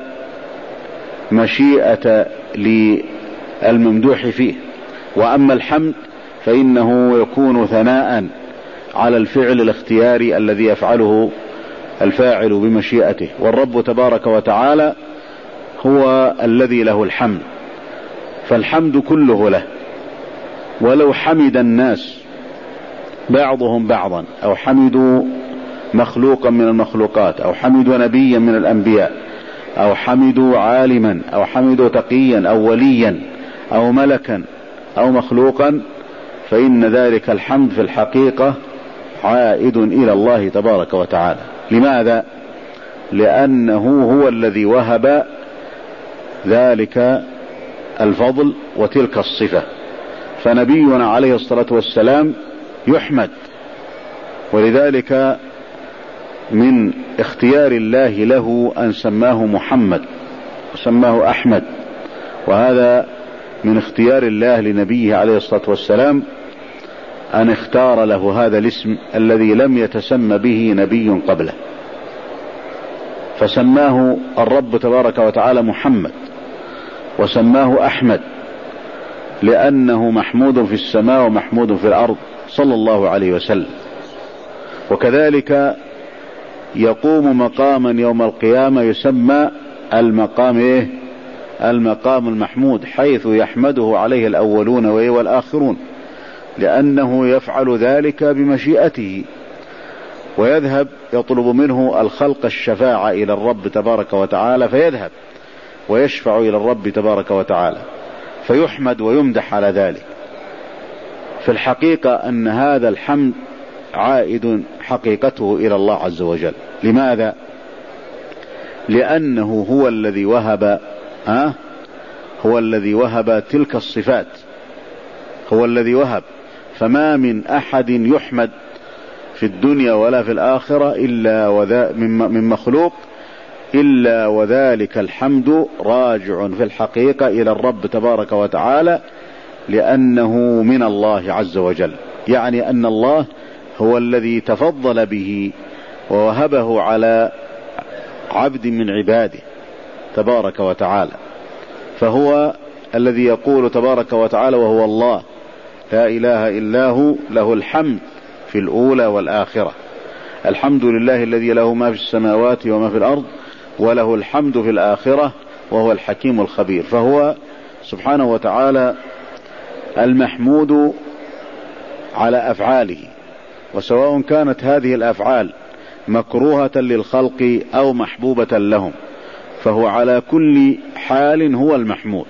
مشيئة للممدوح فيه. وأما الحمد فإنه يكون ثناء على الفعل الاختياري الذي يفعله الفاعل بمشيئته، والرب تبارك وتعالى هو الذي له الحمد، فالحمد كله له. ولو حمد الناس بعضهم بعضا، أو حمدوا مخلوقا من المخلوقات، أو حمدوا نبيا من الأنبياء، أو حمدوا عالما، أو حمدوا تقيا أو وليا أو ملكا أو مخلوقا، فإن ذلك الحمد في الحقيقة عائد إلى الله تبارك وتعالى. لماذا؟ لأنه هو الذي وهب ذلك الفضل وتلك الصفة. فنبينا عليه الصلاة والسلام يحمد، ولذلك من اختيار الله له أن سماه محمد وسماه أحمد، وهذا من اختيار الله لنبيه عليه الصلاة والسلام أن اختار له هذا الاسم الذي لم يتسمى به نبي قبله، فسماه الرب تبارك وتعالى محمد وسماه أحمد، لأنه محمود في السماء ومحمود في الأرض صلى الله عليه وسلم. وكذلك يقوم مقاما يوم القيامة يسمى المقام إيه؟ المقام المحمود، حيث يحمده عليه الأولون والآخرون، لأنه يفعل ذلك بمشيئته، ويذهب يطلب منه الخلق الشفاعة إلى الرب تبارك وتعالى، فيذهب ويشفع إلى الرب تبارك وتعالى فيحمد ويمدح على ذلك. في الحقيقة أن هذا الحمد عائد حقيقته إلى الله عز وجل. لماذا؟ لأنه هو الذي وهب أه؟ هو الذي وهب تلك الصفات، هو الذي وهب. فما من أحد يحمد في الدنيا ولا في الآخرة إلا وذا من مخلوق إلا وذلك الحمد راجع في الحقيقة إلى الرب تبارك وتعالى، لأنه من الله عز وجل. يعني أن الله هو الذي تفضل به ووهبه على عبد من عباده تبارك وتعالى، فهو الذي يقول تبارك وتعالى وهو الله لا إله إلا هو له الحمد في الأولى والآخرة. الحمد لله الذي له ما في السماوات وما في الأرض وله الحمد في الآخرة وهو الحكيم الخبير. فهو سبحانه وتعالى المحمود على أفعاله، وسواء كانت هذه الأفعال مكروهة للخلق أو محبوبة لهم، فهو على كل حال هو المحمود.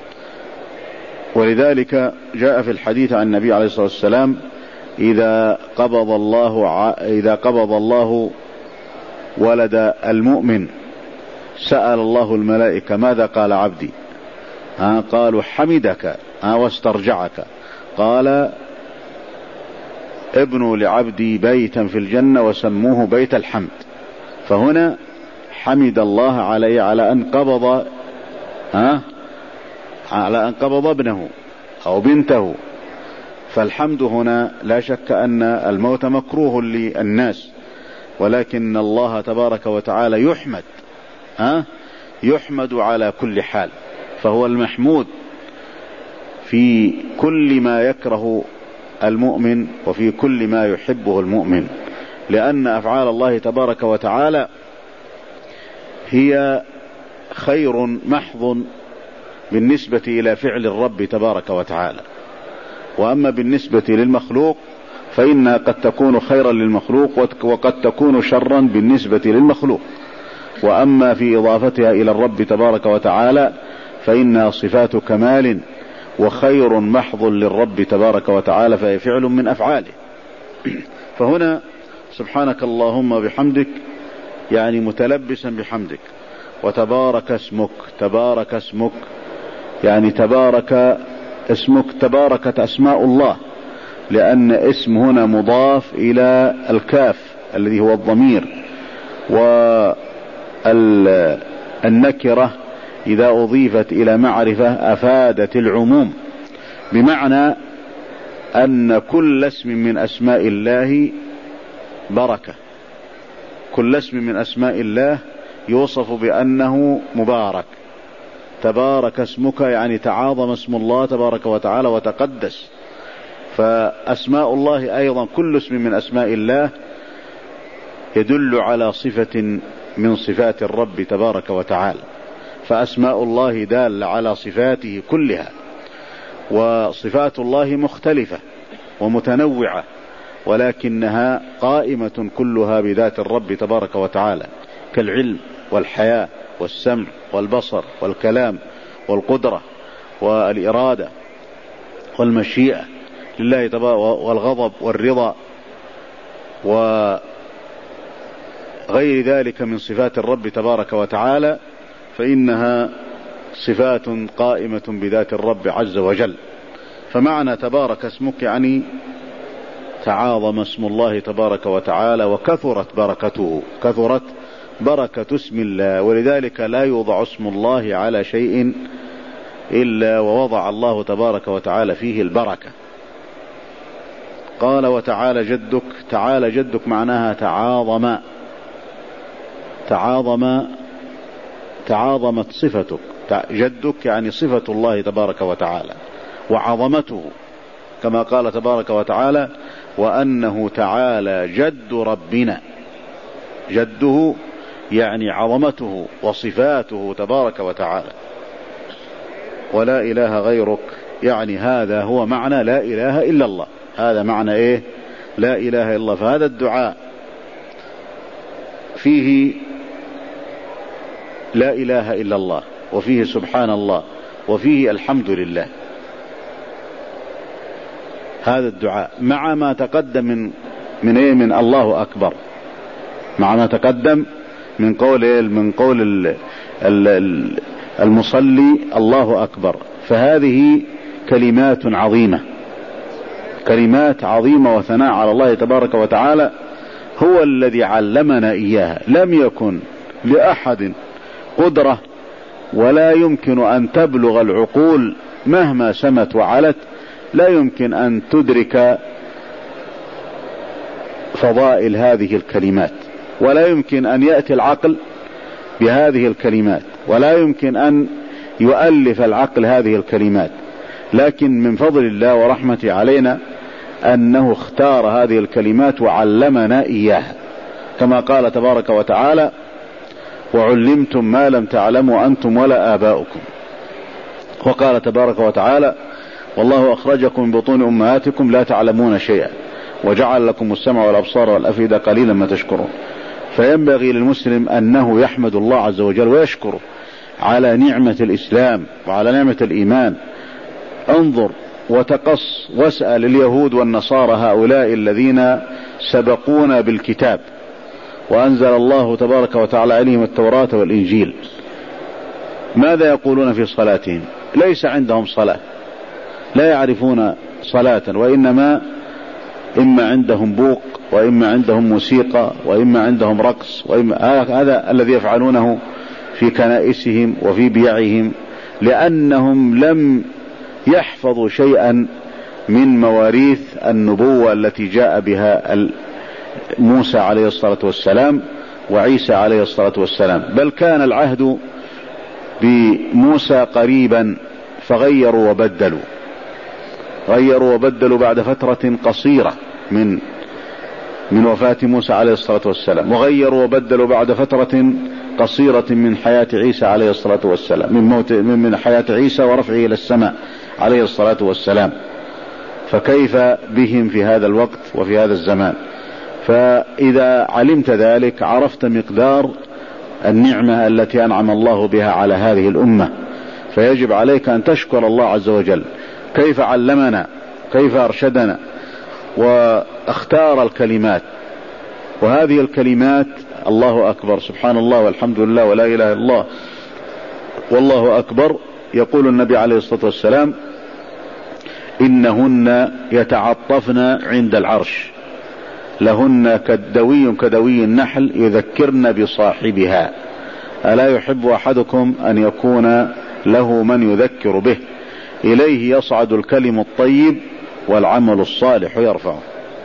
ولذلك جاء في الحديث عن النبي عليه الصلاة والسلام إذا قبض الله ع... إذا قبض الله ولد المؤمن سأل الله الملائكة ماذا قال عبدي؟ ها قالوا حمدك ها واسترجعك، قال ابنوا لعبدي بيتا في الجنة وسموه بيت الحمد. فهنا حمد الله عليه على أن قبض ها على أن قبض ابنه أو بنته. فالحمد هنا لا شك أن الموت مكروه للناس، ولكن الله تبارك وتعالى يحمد ها يحمد على كل حال، فهو المحمود في كل ما يكره المؤمن وفي كل ما يحبه المؤمن، لأن أفعال الله تبارك وتعالى هي خير محض بالنسبة إلى فعل الرب تبارك وتعالى. وأما بالنسبة للمخلوق فإنها قد تكون خيرا للمخلوق وقد تكون شرا بالنسبة للمخلوق. وأما في إضافتها إلى الرب تبارك وتعالى فإنها صفات كمال وخير محض للرب تبارك وتعالى، فهي فعل من أفعاله. فهنا سبحانك اللهم بحمدك يعني متلبسا بحمدك، وتبارك اسمك تبارك اسمك يعني تبارك اسمك تباركت أسماء الله، لأن اسم هنا مضاف إلى الكاف الذي هو الضمير، والنكرة إذا أضيفت إلى معرفة أفادت العموم، بمعنى أن كل اسم من أسماء الله بركة، كل اسم من أسماء الله يوصف بأنه مبارك. تبارك اسمك يعني تعاظم اسم الله تبارك وتعالى وتقدس. فأسماء الله أيضا كل اسم من أسماء الله يدل على صفة من صفات الرب تبارك وتعالى، فأسماء الله دالة على صفاته كلها، وصفات الله مختلفة ومتنوعة، ولكنها قائمة كلها بذات الرب تبارك وتعالى، كالعلم والحياة والسمع والبصر والكلام والقدرة والإرادة والمشيئة لله تبارك، والغضب والرضا وغير ذلك من صفات الرب تبارك وتعالى، فإنها صفات قائمة بذات الرب عز وجل. فمعنى تبارك اسمك يعني تعاظم اسم الله تبارك وتعالى وكثرت بركته، كثرت بركة اسم الله، ولذلك لا يوضع اسم الله على شيء إلا ووضع الله تبارك وتعالى فيه البركة. قال وتعالى جدك، تعالى جدك معناها تعاظم، تعاظم تعاظمت صفتك، جدك يعني صفة الله تبارك وتعالى وعظمته، كما قال تبارك وتعالى وأنه تعالى جد ربنا، جده يعني عظمته وصفاته تبارك وتعالى. ولا إله غيرك يعني هذا هو معنى لا إله إلا الله، هذا معنى إيه؟ لا إله إلا الله. فهذا الدعاء فيه لا إله إلا الله، وفيه سبحان الله، وفيه الحمد لله. هذا الدعاء مع ما تقدم من من إيه؟ من الله أكبر، مع ما تقدم من قول إيه؟ من قول ال ال المصلي الله أكبر. فهذه كلمات عظيمة، كلمات عظيمة وثناء على الله تبارك وتعالى، هو الذي علمنا إياها. لم يكن لأحد قدرة ولا يمكن أن تبلغ العقول مهما سمت وعلت، لا يمكن أن تدرك فضائل هذه الكلمات، ولا يمكن أن يأتي العقل بهذه الكلمات، ولا يمكن أن يؤلف العقل هذه الكلمات. لكن من فضل الله ورحمته علينا أنه اختار هذه الكلمات وعلمنا إياها، كما قال تبارك وتعالى وعلمتم ما لم تعلموا أنتم ولا آباؤكم. وقال تبارك وتعالى والله أخرجكم من بطون أمهاتكم لا تعلمون شيئا وجعل لكم السمع والأبصار والأفئدة قليلا ما تشكرون. فينبغي للمسلم أنه يحمد الله عز وجل ويشكره على نعمة الإسلام وعلى نعمة الإيمان. انظر وتقص واسأل اليهود والنصارى هؤلاء الذين سبقونا بالكتاب وأنزل الله تبارك وتعالى عليهم التوراة والإنجيل، ماذا يقولون في صلاتهم؟ ليس عندهم صلاة، لا يعرفون صلاة، وإنما إما عندهم بوق، وإما عندهم موسيقى، وإما عندهم رقص، وإما هذا الذي يفعلونه في كنائسهم وفي بيعهم، لأنهم لم يحفظوا شيئا من مواريث النبوة التي جاء بها موسى عليه الصلاة والسلام وعيسى عليه الصلاة والسلام. بل كان العهد بموسى قريبا فغيروا وبدلوا، غيروا وبدلوا بعد فترة قصيرة من من وفاة موسى عليه الصلاة والسلام، وغيروا وبدلوا بعد فترة قصيرة من حياة عيسى عليه الصلاة والسلام، من موت من حياة عيسى ورفعه إلى السماء عليه الصلاة والسلام. فكيف بهم في هذا الوقت وفي هذا الزمان؟ فإذا علمت ذلك عرفت مقدار النعمة التي أنعم الله بها على هذه الأمة، فيجب عليك أن تشكر الله عز وجل كيف علمنا، كيف أرشدنا واختار الكلمات. وهذه الكلمات الله أكبر، سبحان الله والحمد لله ولا إله إلا الله والله أكبر، يقول النبي عليه الصلاة والسلام إنهن يتعطفن عند العرش، لهن كدوي كدوي النحل يذكرن بصاحبها. ألا يحب أحدكم أن يكون له من يذكر به؟ إليه يصعد الكلم الطيب والعمل الصالح يرفعه.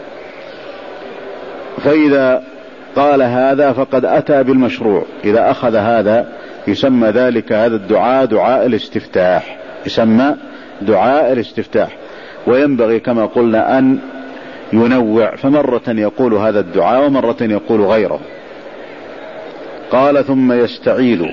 فإذا قال هذا فقد أتى بالمشروع. إذا أخذ هذا يسمى ذلك هذا الدعاء دعاء الاستفتاح، يسمى دعاء الاستفتاح. وينبغي كما قلنا أن ينوع، فمرة يقول هذا الدعاء ومرة يقول غيره. قال ثم يستعيذ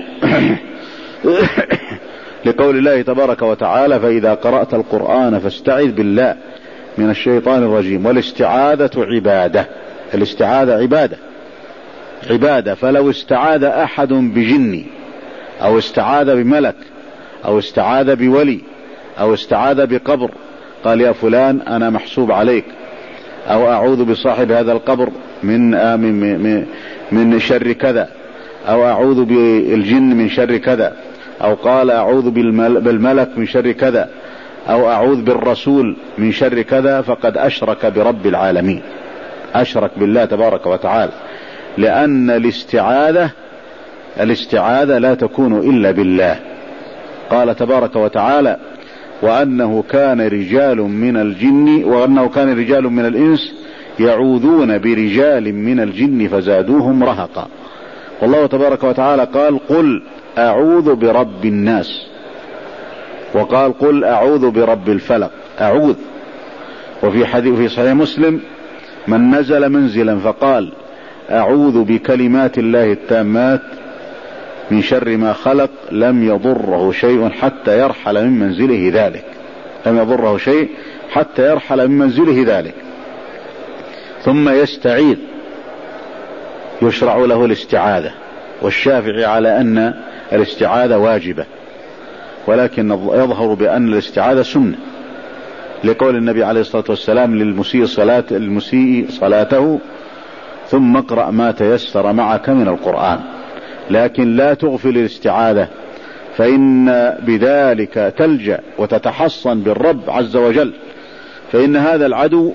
لقول الله تبارك وتعالى فإذا قرأت القرآن فاستعذ بالله من الشيطان الرجيم. والاستعاذة عبادة، الاستعاذة عبادة عبادة فلو استعاذ أحد بجني أو استعاذ بملك أو استعاذ بولي أو استعاذ بقبر، قال يا فلان أنا محسوب عليك، أو أعوذ بصاحب هذا القبر من من من, من شر كذا، أو أعوذ بالجن من شر كذا، أو قال أعوذ بالملك من شر كذا، أو أعوذ بالرسول من شر كذا، فقد أشرك برب العالمين، أشرك بالله تبارك وتعالى. لأن الاستعاذة الاستعاذة لا تكون إلا بالله. قال تبارك وتعالى وأنه كان رجال من الجن وأنه كان رجال من الإنس يعوذون برجال من الجن فزادوهم رهقا. والله تبارك وتعالى قال قل أعوذ برب الناس، وقال قل أعوذ برب الفلق، أعوذ. وفي حديث في صحيح مسلم من نزل منزلا فقال أعوذ بكلمات الله التامات من شر ما خلق لم يضره شيء حتى يرحل من منزله ذلك، لم يضره شيء حتى يرحل من منزله ذلك. ثم يستعيذ، يشرع له الاستعاذة، والشافعي على أن الاستعاذة واجبة، ولكن يظهر بأن الاستعاذة سنة، لقول النبي عليه الصلاة والسلام للمسيء صلاة المسيء صلاته ثم اقرأ ما تيسر معك من القرآن. لكن لا تغفل الاستعاذة، فإن بذلك تلجأ وتتحصن بالرب عز وجل، فإن هذا العدو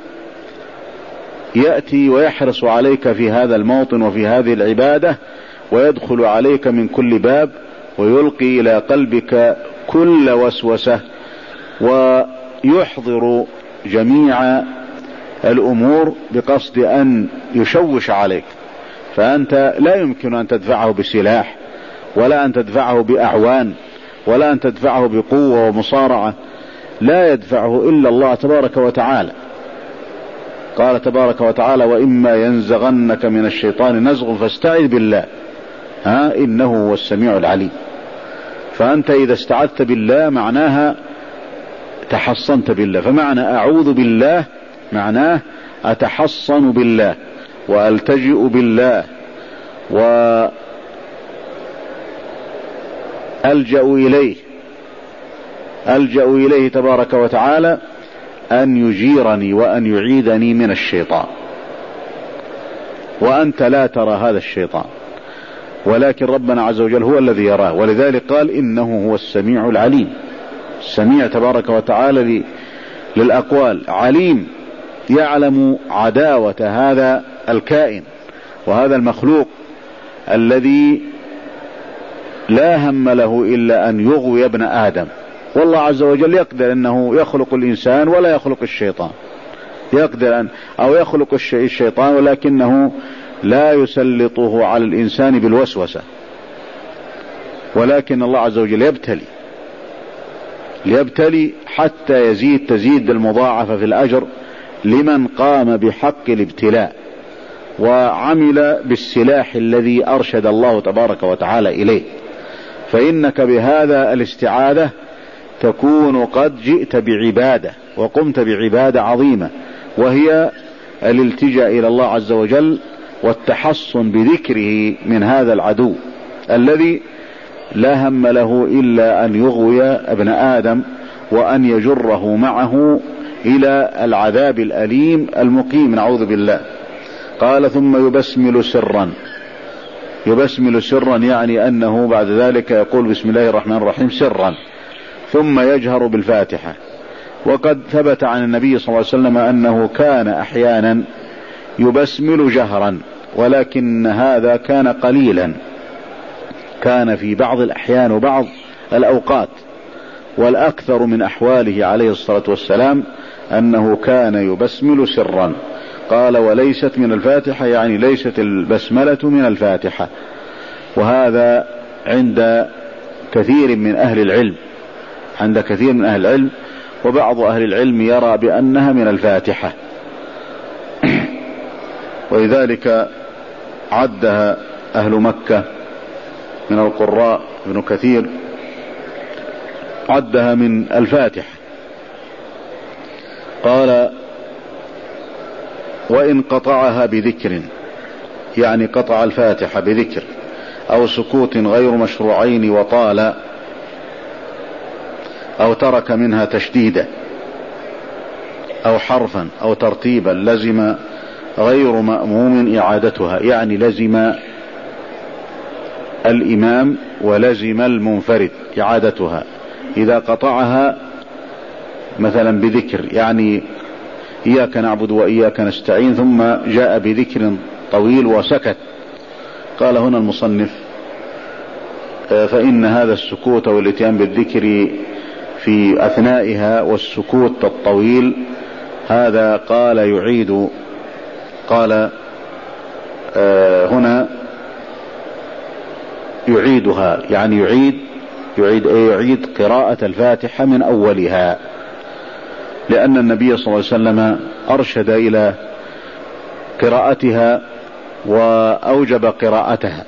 يأتي ويحرص عليك في هذا الموطن وفي هذه العبادة، ويدخل عليك من كل باب ويلقي إلى قلبك كل وسوسة، ويحضر جميع الأمور بقصد أن يشوش عليك. فأنت لا يمكن أن تدفعه بسلاح، ولا أن تدفعه بأعوان، ولا أن تدفعه بقوة ومصارعة، لا يدفعه إلا الله تبارك وتعالى. قال تبارك وتعالى وإما ينزغنك من الشيطان نزغ فاستعذ بالله ها إنه هو السميع العليم. فأنت إذا استعذت بالله معناها تحصنت بالله، فمعنى أعوذ بالله معناه أتحصن بالله وألتجئ بالله وألجأ إليه، ألجأ إليه تبارك وتعالى أن يجيرني وأن يعيدني من الشيطان. وأنت لا ترى هذا الشيطان، ولكن ربنا عز وجل هو الذي يراه، ولذلك قال إنه هو السميع العليم. السميع تبارك وتعالى للأقوال، عليم يعلم عداوة هذا الكائن وهذا المخلوق الذي لا هم له إلا أن يغوي ابن آدم. والله عز وجل يقدر أنه يخلق الإنسان ولا يخلق الشيطان، يقدر أن أو يخلق الشيطان ولكنه لا يسلطه على الإنسان بالوسوسة، ولكن الله عز وجل يبتلي ليبتلي حتى يزيد تزيد المضاعفة في الأجر لمن قام بحق الابتلاء وعمل بالسلاح الذي أرشد الله تبارك وتعالى إليه. فإنك بهذا الاستعاذة تكون قد جئت بعبادة وقمت بعبادة عظيمة، وهي الالتجاء إلى الله عز وجل والتحصن بذكره من هذا العدو الذي لا هم له إلا أن يغوي ابن آدم وأن يجره معه إلى العذاب الأليم المقيم، نعوذ بالله. قال ثم يبسمل سرا، يبسمل سرا يعني أنه بعد ذلك يقول بسم الله الرحمن الرحيم سرا، ثم يجهر بالفاتحة. وقد ثبت عن النبي صلى الله عليه وسلم أنه كان أحيانا يبسمل جهرا، ولكن هذا كان قليلا، كان في بعض الأحيان وبعض الأوقات، والأكثر من أحواله عليه الصلاة والسلام أنه كان يبسمل سرا. قال وليست من الفاتحة، يعني ليست البسملة من الفاتحة، وهذا عند كثير من أهل العلم عند كثير من أهل العلم وبعض أهل العلم يرى بأنها من الفاتحة، ولذلك عدها أهل مكة من القراء ابن كثير عدها من الفاتحة. قال وإن قطعها بذكر، يعني قطع الفاتحة بذكر أو سكوت غير مشروعين وطال، أو ترك منها تشديدا أو حرفا أو ترتيبا، لزم غير مأموم إعادتها، يعني لزم الإمام ولزم المنفرد إعادتها إذا قطعها مثلا بذكر، يعني إياك نعبد وإياك نستعين ثم جاء بذكر طويل وسكت. قال هنا المصنف فإن هذا السكوت والاتيان بالذكر في أثنائها والسكوت الطويل هذا قال يعيد قال آه هنا يعيدها، يعني يعيد يعيد يعيد قراءة الفاتحة من أولها، لأن النبي صلى الله عليه وسلم أرشد إلى قراءتها وأوجب قراءتها،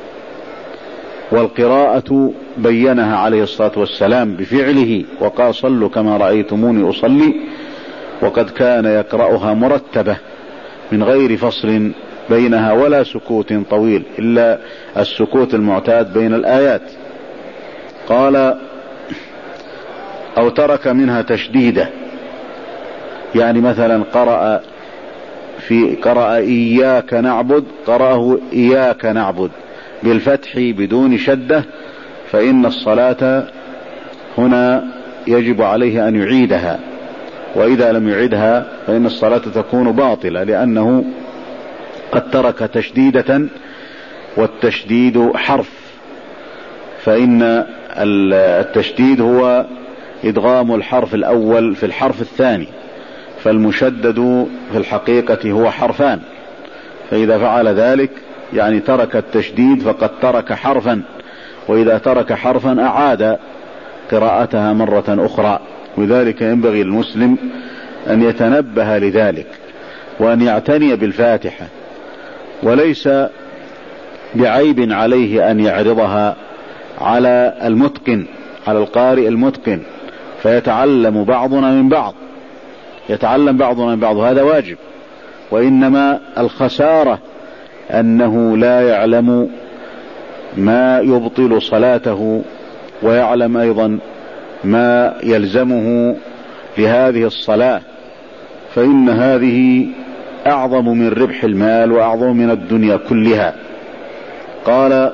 والقراءة بينها عليه الصلاة والسلام بفعله وقال صلوا كما رأيتموني أصلي، وقد كان يقرأها مرتبة من غير فصل بينها ولا سكوت طويل إلا السكوت المعتاد بين الآيات. قال أو ترك منها تشديدة، يعني مثلا قرأ في قرأ إياك نعبد قرأه إياك نعبد بالفتح بدون شدة، فإن الصلاة هنا يجب عليه أن يعيدها، وإذا لم يعيدها فإن الصلاة تكون باطلة، لأنه قد ترك تشديدة، والتشديد حرف، فإن التشديد هو إدغام الحرف الأول في الحرف الثاني، فالمشدد في الحقيقة هو حرفان، فإذا فعل ذلك يعني ترك التشديد فقد ترك حرفا، وإذا ترك حرفا أعاد قراءتها مرة أخرى. وذلك ينبغي المسلم أن يتنبه لذلك وأن يعتني بالفاتحة، وليس بعيب عليه أن يعرضها على المتقن على القارئ المتقن، فيتعلم بعضنا من بعض يتعلم بعضنا من بعض، هذا واجب. وإنما الخسارة أنه لا يعلم ما يبطل صلاته، ويعلم أيضا ما يلزمه لهذه الصلاة، فإن هذه أعظم من ربح المال وأعظم من الدنيا كلها. قال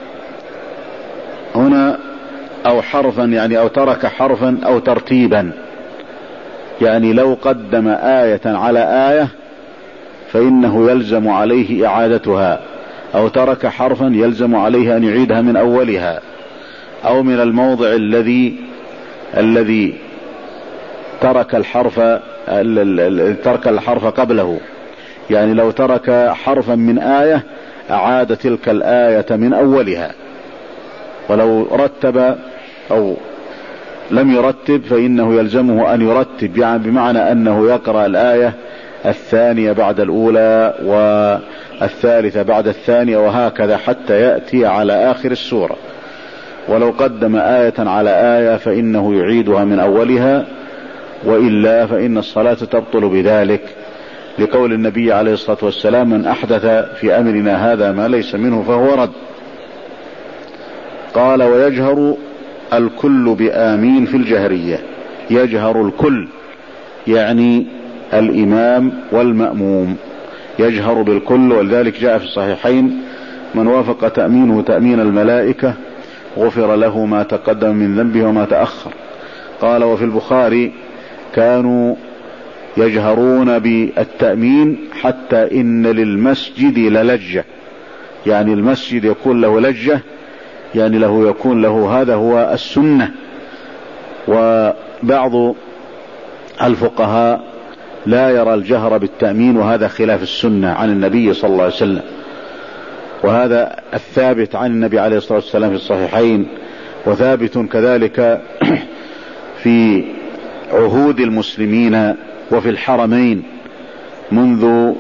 هنا أو حرفا، يعني أو ترك حرفا أو ترتيبا، يعني لو قدم آية على آية فإنه يلزم عليه إعادتها، أو ترك حرفا يلزم عليه أن يعيدها من أولها، أو من الموضع الذي الذي ترك الحرف ترك الحرف قبله، يعني لو ترك حرفا من آية أعاد تلك الآية من أولها، ولو رتب أو لم يرتب فإنه يلزمه أن يرتب، يعني بمعنى أنه يقرأ الآية الثانية بعد الأولى والثالثة بعد الثانية وهكذا حتى يأتي على آخر السورة. ولو قدم آية على آية فإنه يعيدها من أولها، وإلا فإن الصلاة تبطل بذلك، لقول النبي عليه الصلاة والسلام من أحدث في أمرنا هذا ما ليس منه فهو رد. قال ويجهر الكل بآمين في الجهرية، يجهر الكل يعني الإمام والمأموم يجهر بالكل، ولذلك جاء في الصحيحين من وافق تأمينه تأمين الملائكة غفر له ما تقدم من ذنبه وما تأخر. قال وفي البخاري كانوا يجهرون بالتأمين حتى إن للمسجد للجة، يعني المسجد يكون له لجة يعني له يكون له هذا هو السنة. وبعض الفقهاء لا يرى الجهر بالتأمين، وهذا خلاف السنة عن النبي صلى الله عليه وسلم، وهذا الثابت عن النبي عليه الصلاة والسلام في الصحيحين، وثابت كذلك في عهود المسلمين وفي الحرمين منذ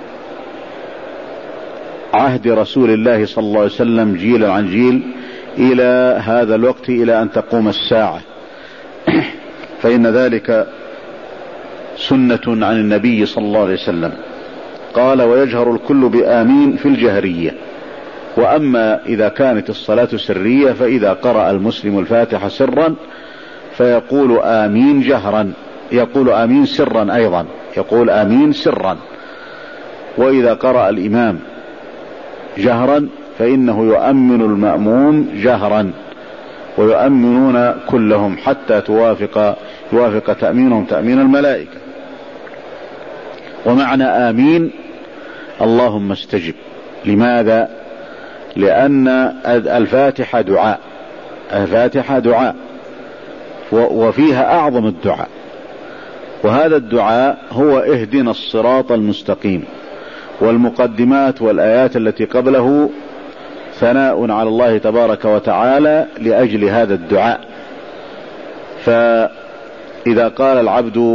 عهد رسول الله صلى الله عليه وسلم جيلا عن جيل إلى هذا الوقت، إلى أن تقوم الساعة. فإن ذلك سنة عن النبي صلى الله عليه وسلم. قال: ويجهر الكل بآمين في الجهرية. وأما إذا كانت الصلاة سرية فإذا قرأ المسلم الفاتحة سرا فيقول آمين جهرا، يقول آمين سرا أيضا، يقول آمين سرا. وإذا قرأ الإمام جهرا فإنه يؤمن المأموم جهرا، ويؤمنون كلهم حتى توافق يوافق تأمينهم تأمين الملائكة. ومعنى آمين اللهم استجب. لماذا؟ لأن الفاتحة دعاء، الفاتحة دعاء وفيها أعظم الدعاء، وهذا الدعاء هو اهدنا الصراط المستقيم. والمقدمات والآيات التي قبله ثناء على الله تبارك وتعالى لأجل هذا الدعاء. فإذا قال العبد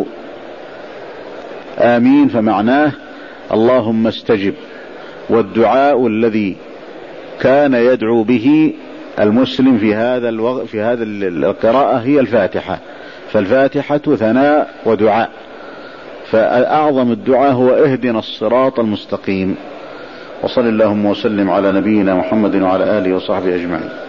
آمين فمعناه اللهم استجب. والدعاء الذي كان يدعو به المسلم في هذا الوقت في هذا القراءة هي الفاتحة، فالفاتحة ثناء ودعاء، فأعظم الدعاء هو اهدنا الصراط المستقيم. وصل اللهم وسلم على نبينا محمد وعلى آله وصحبه أجمعين.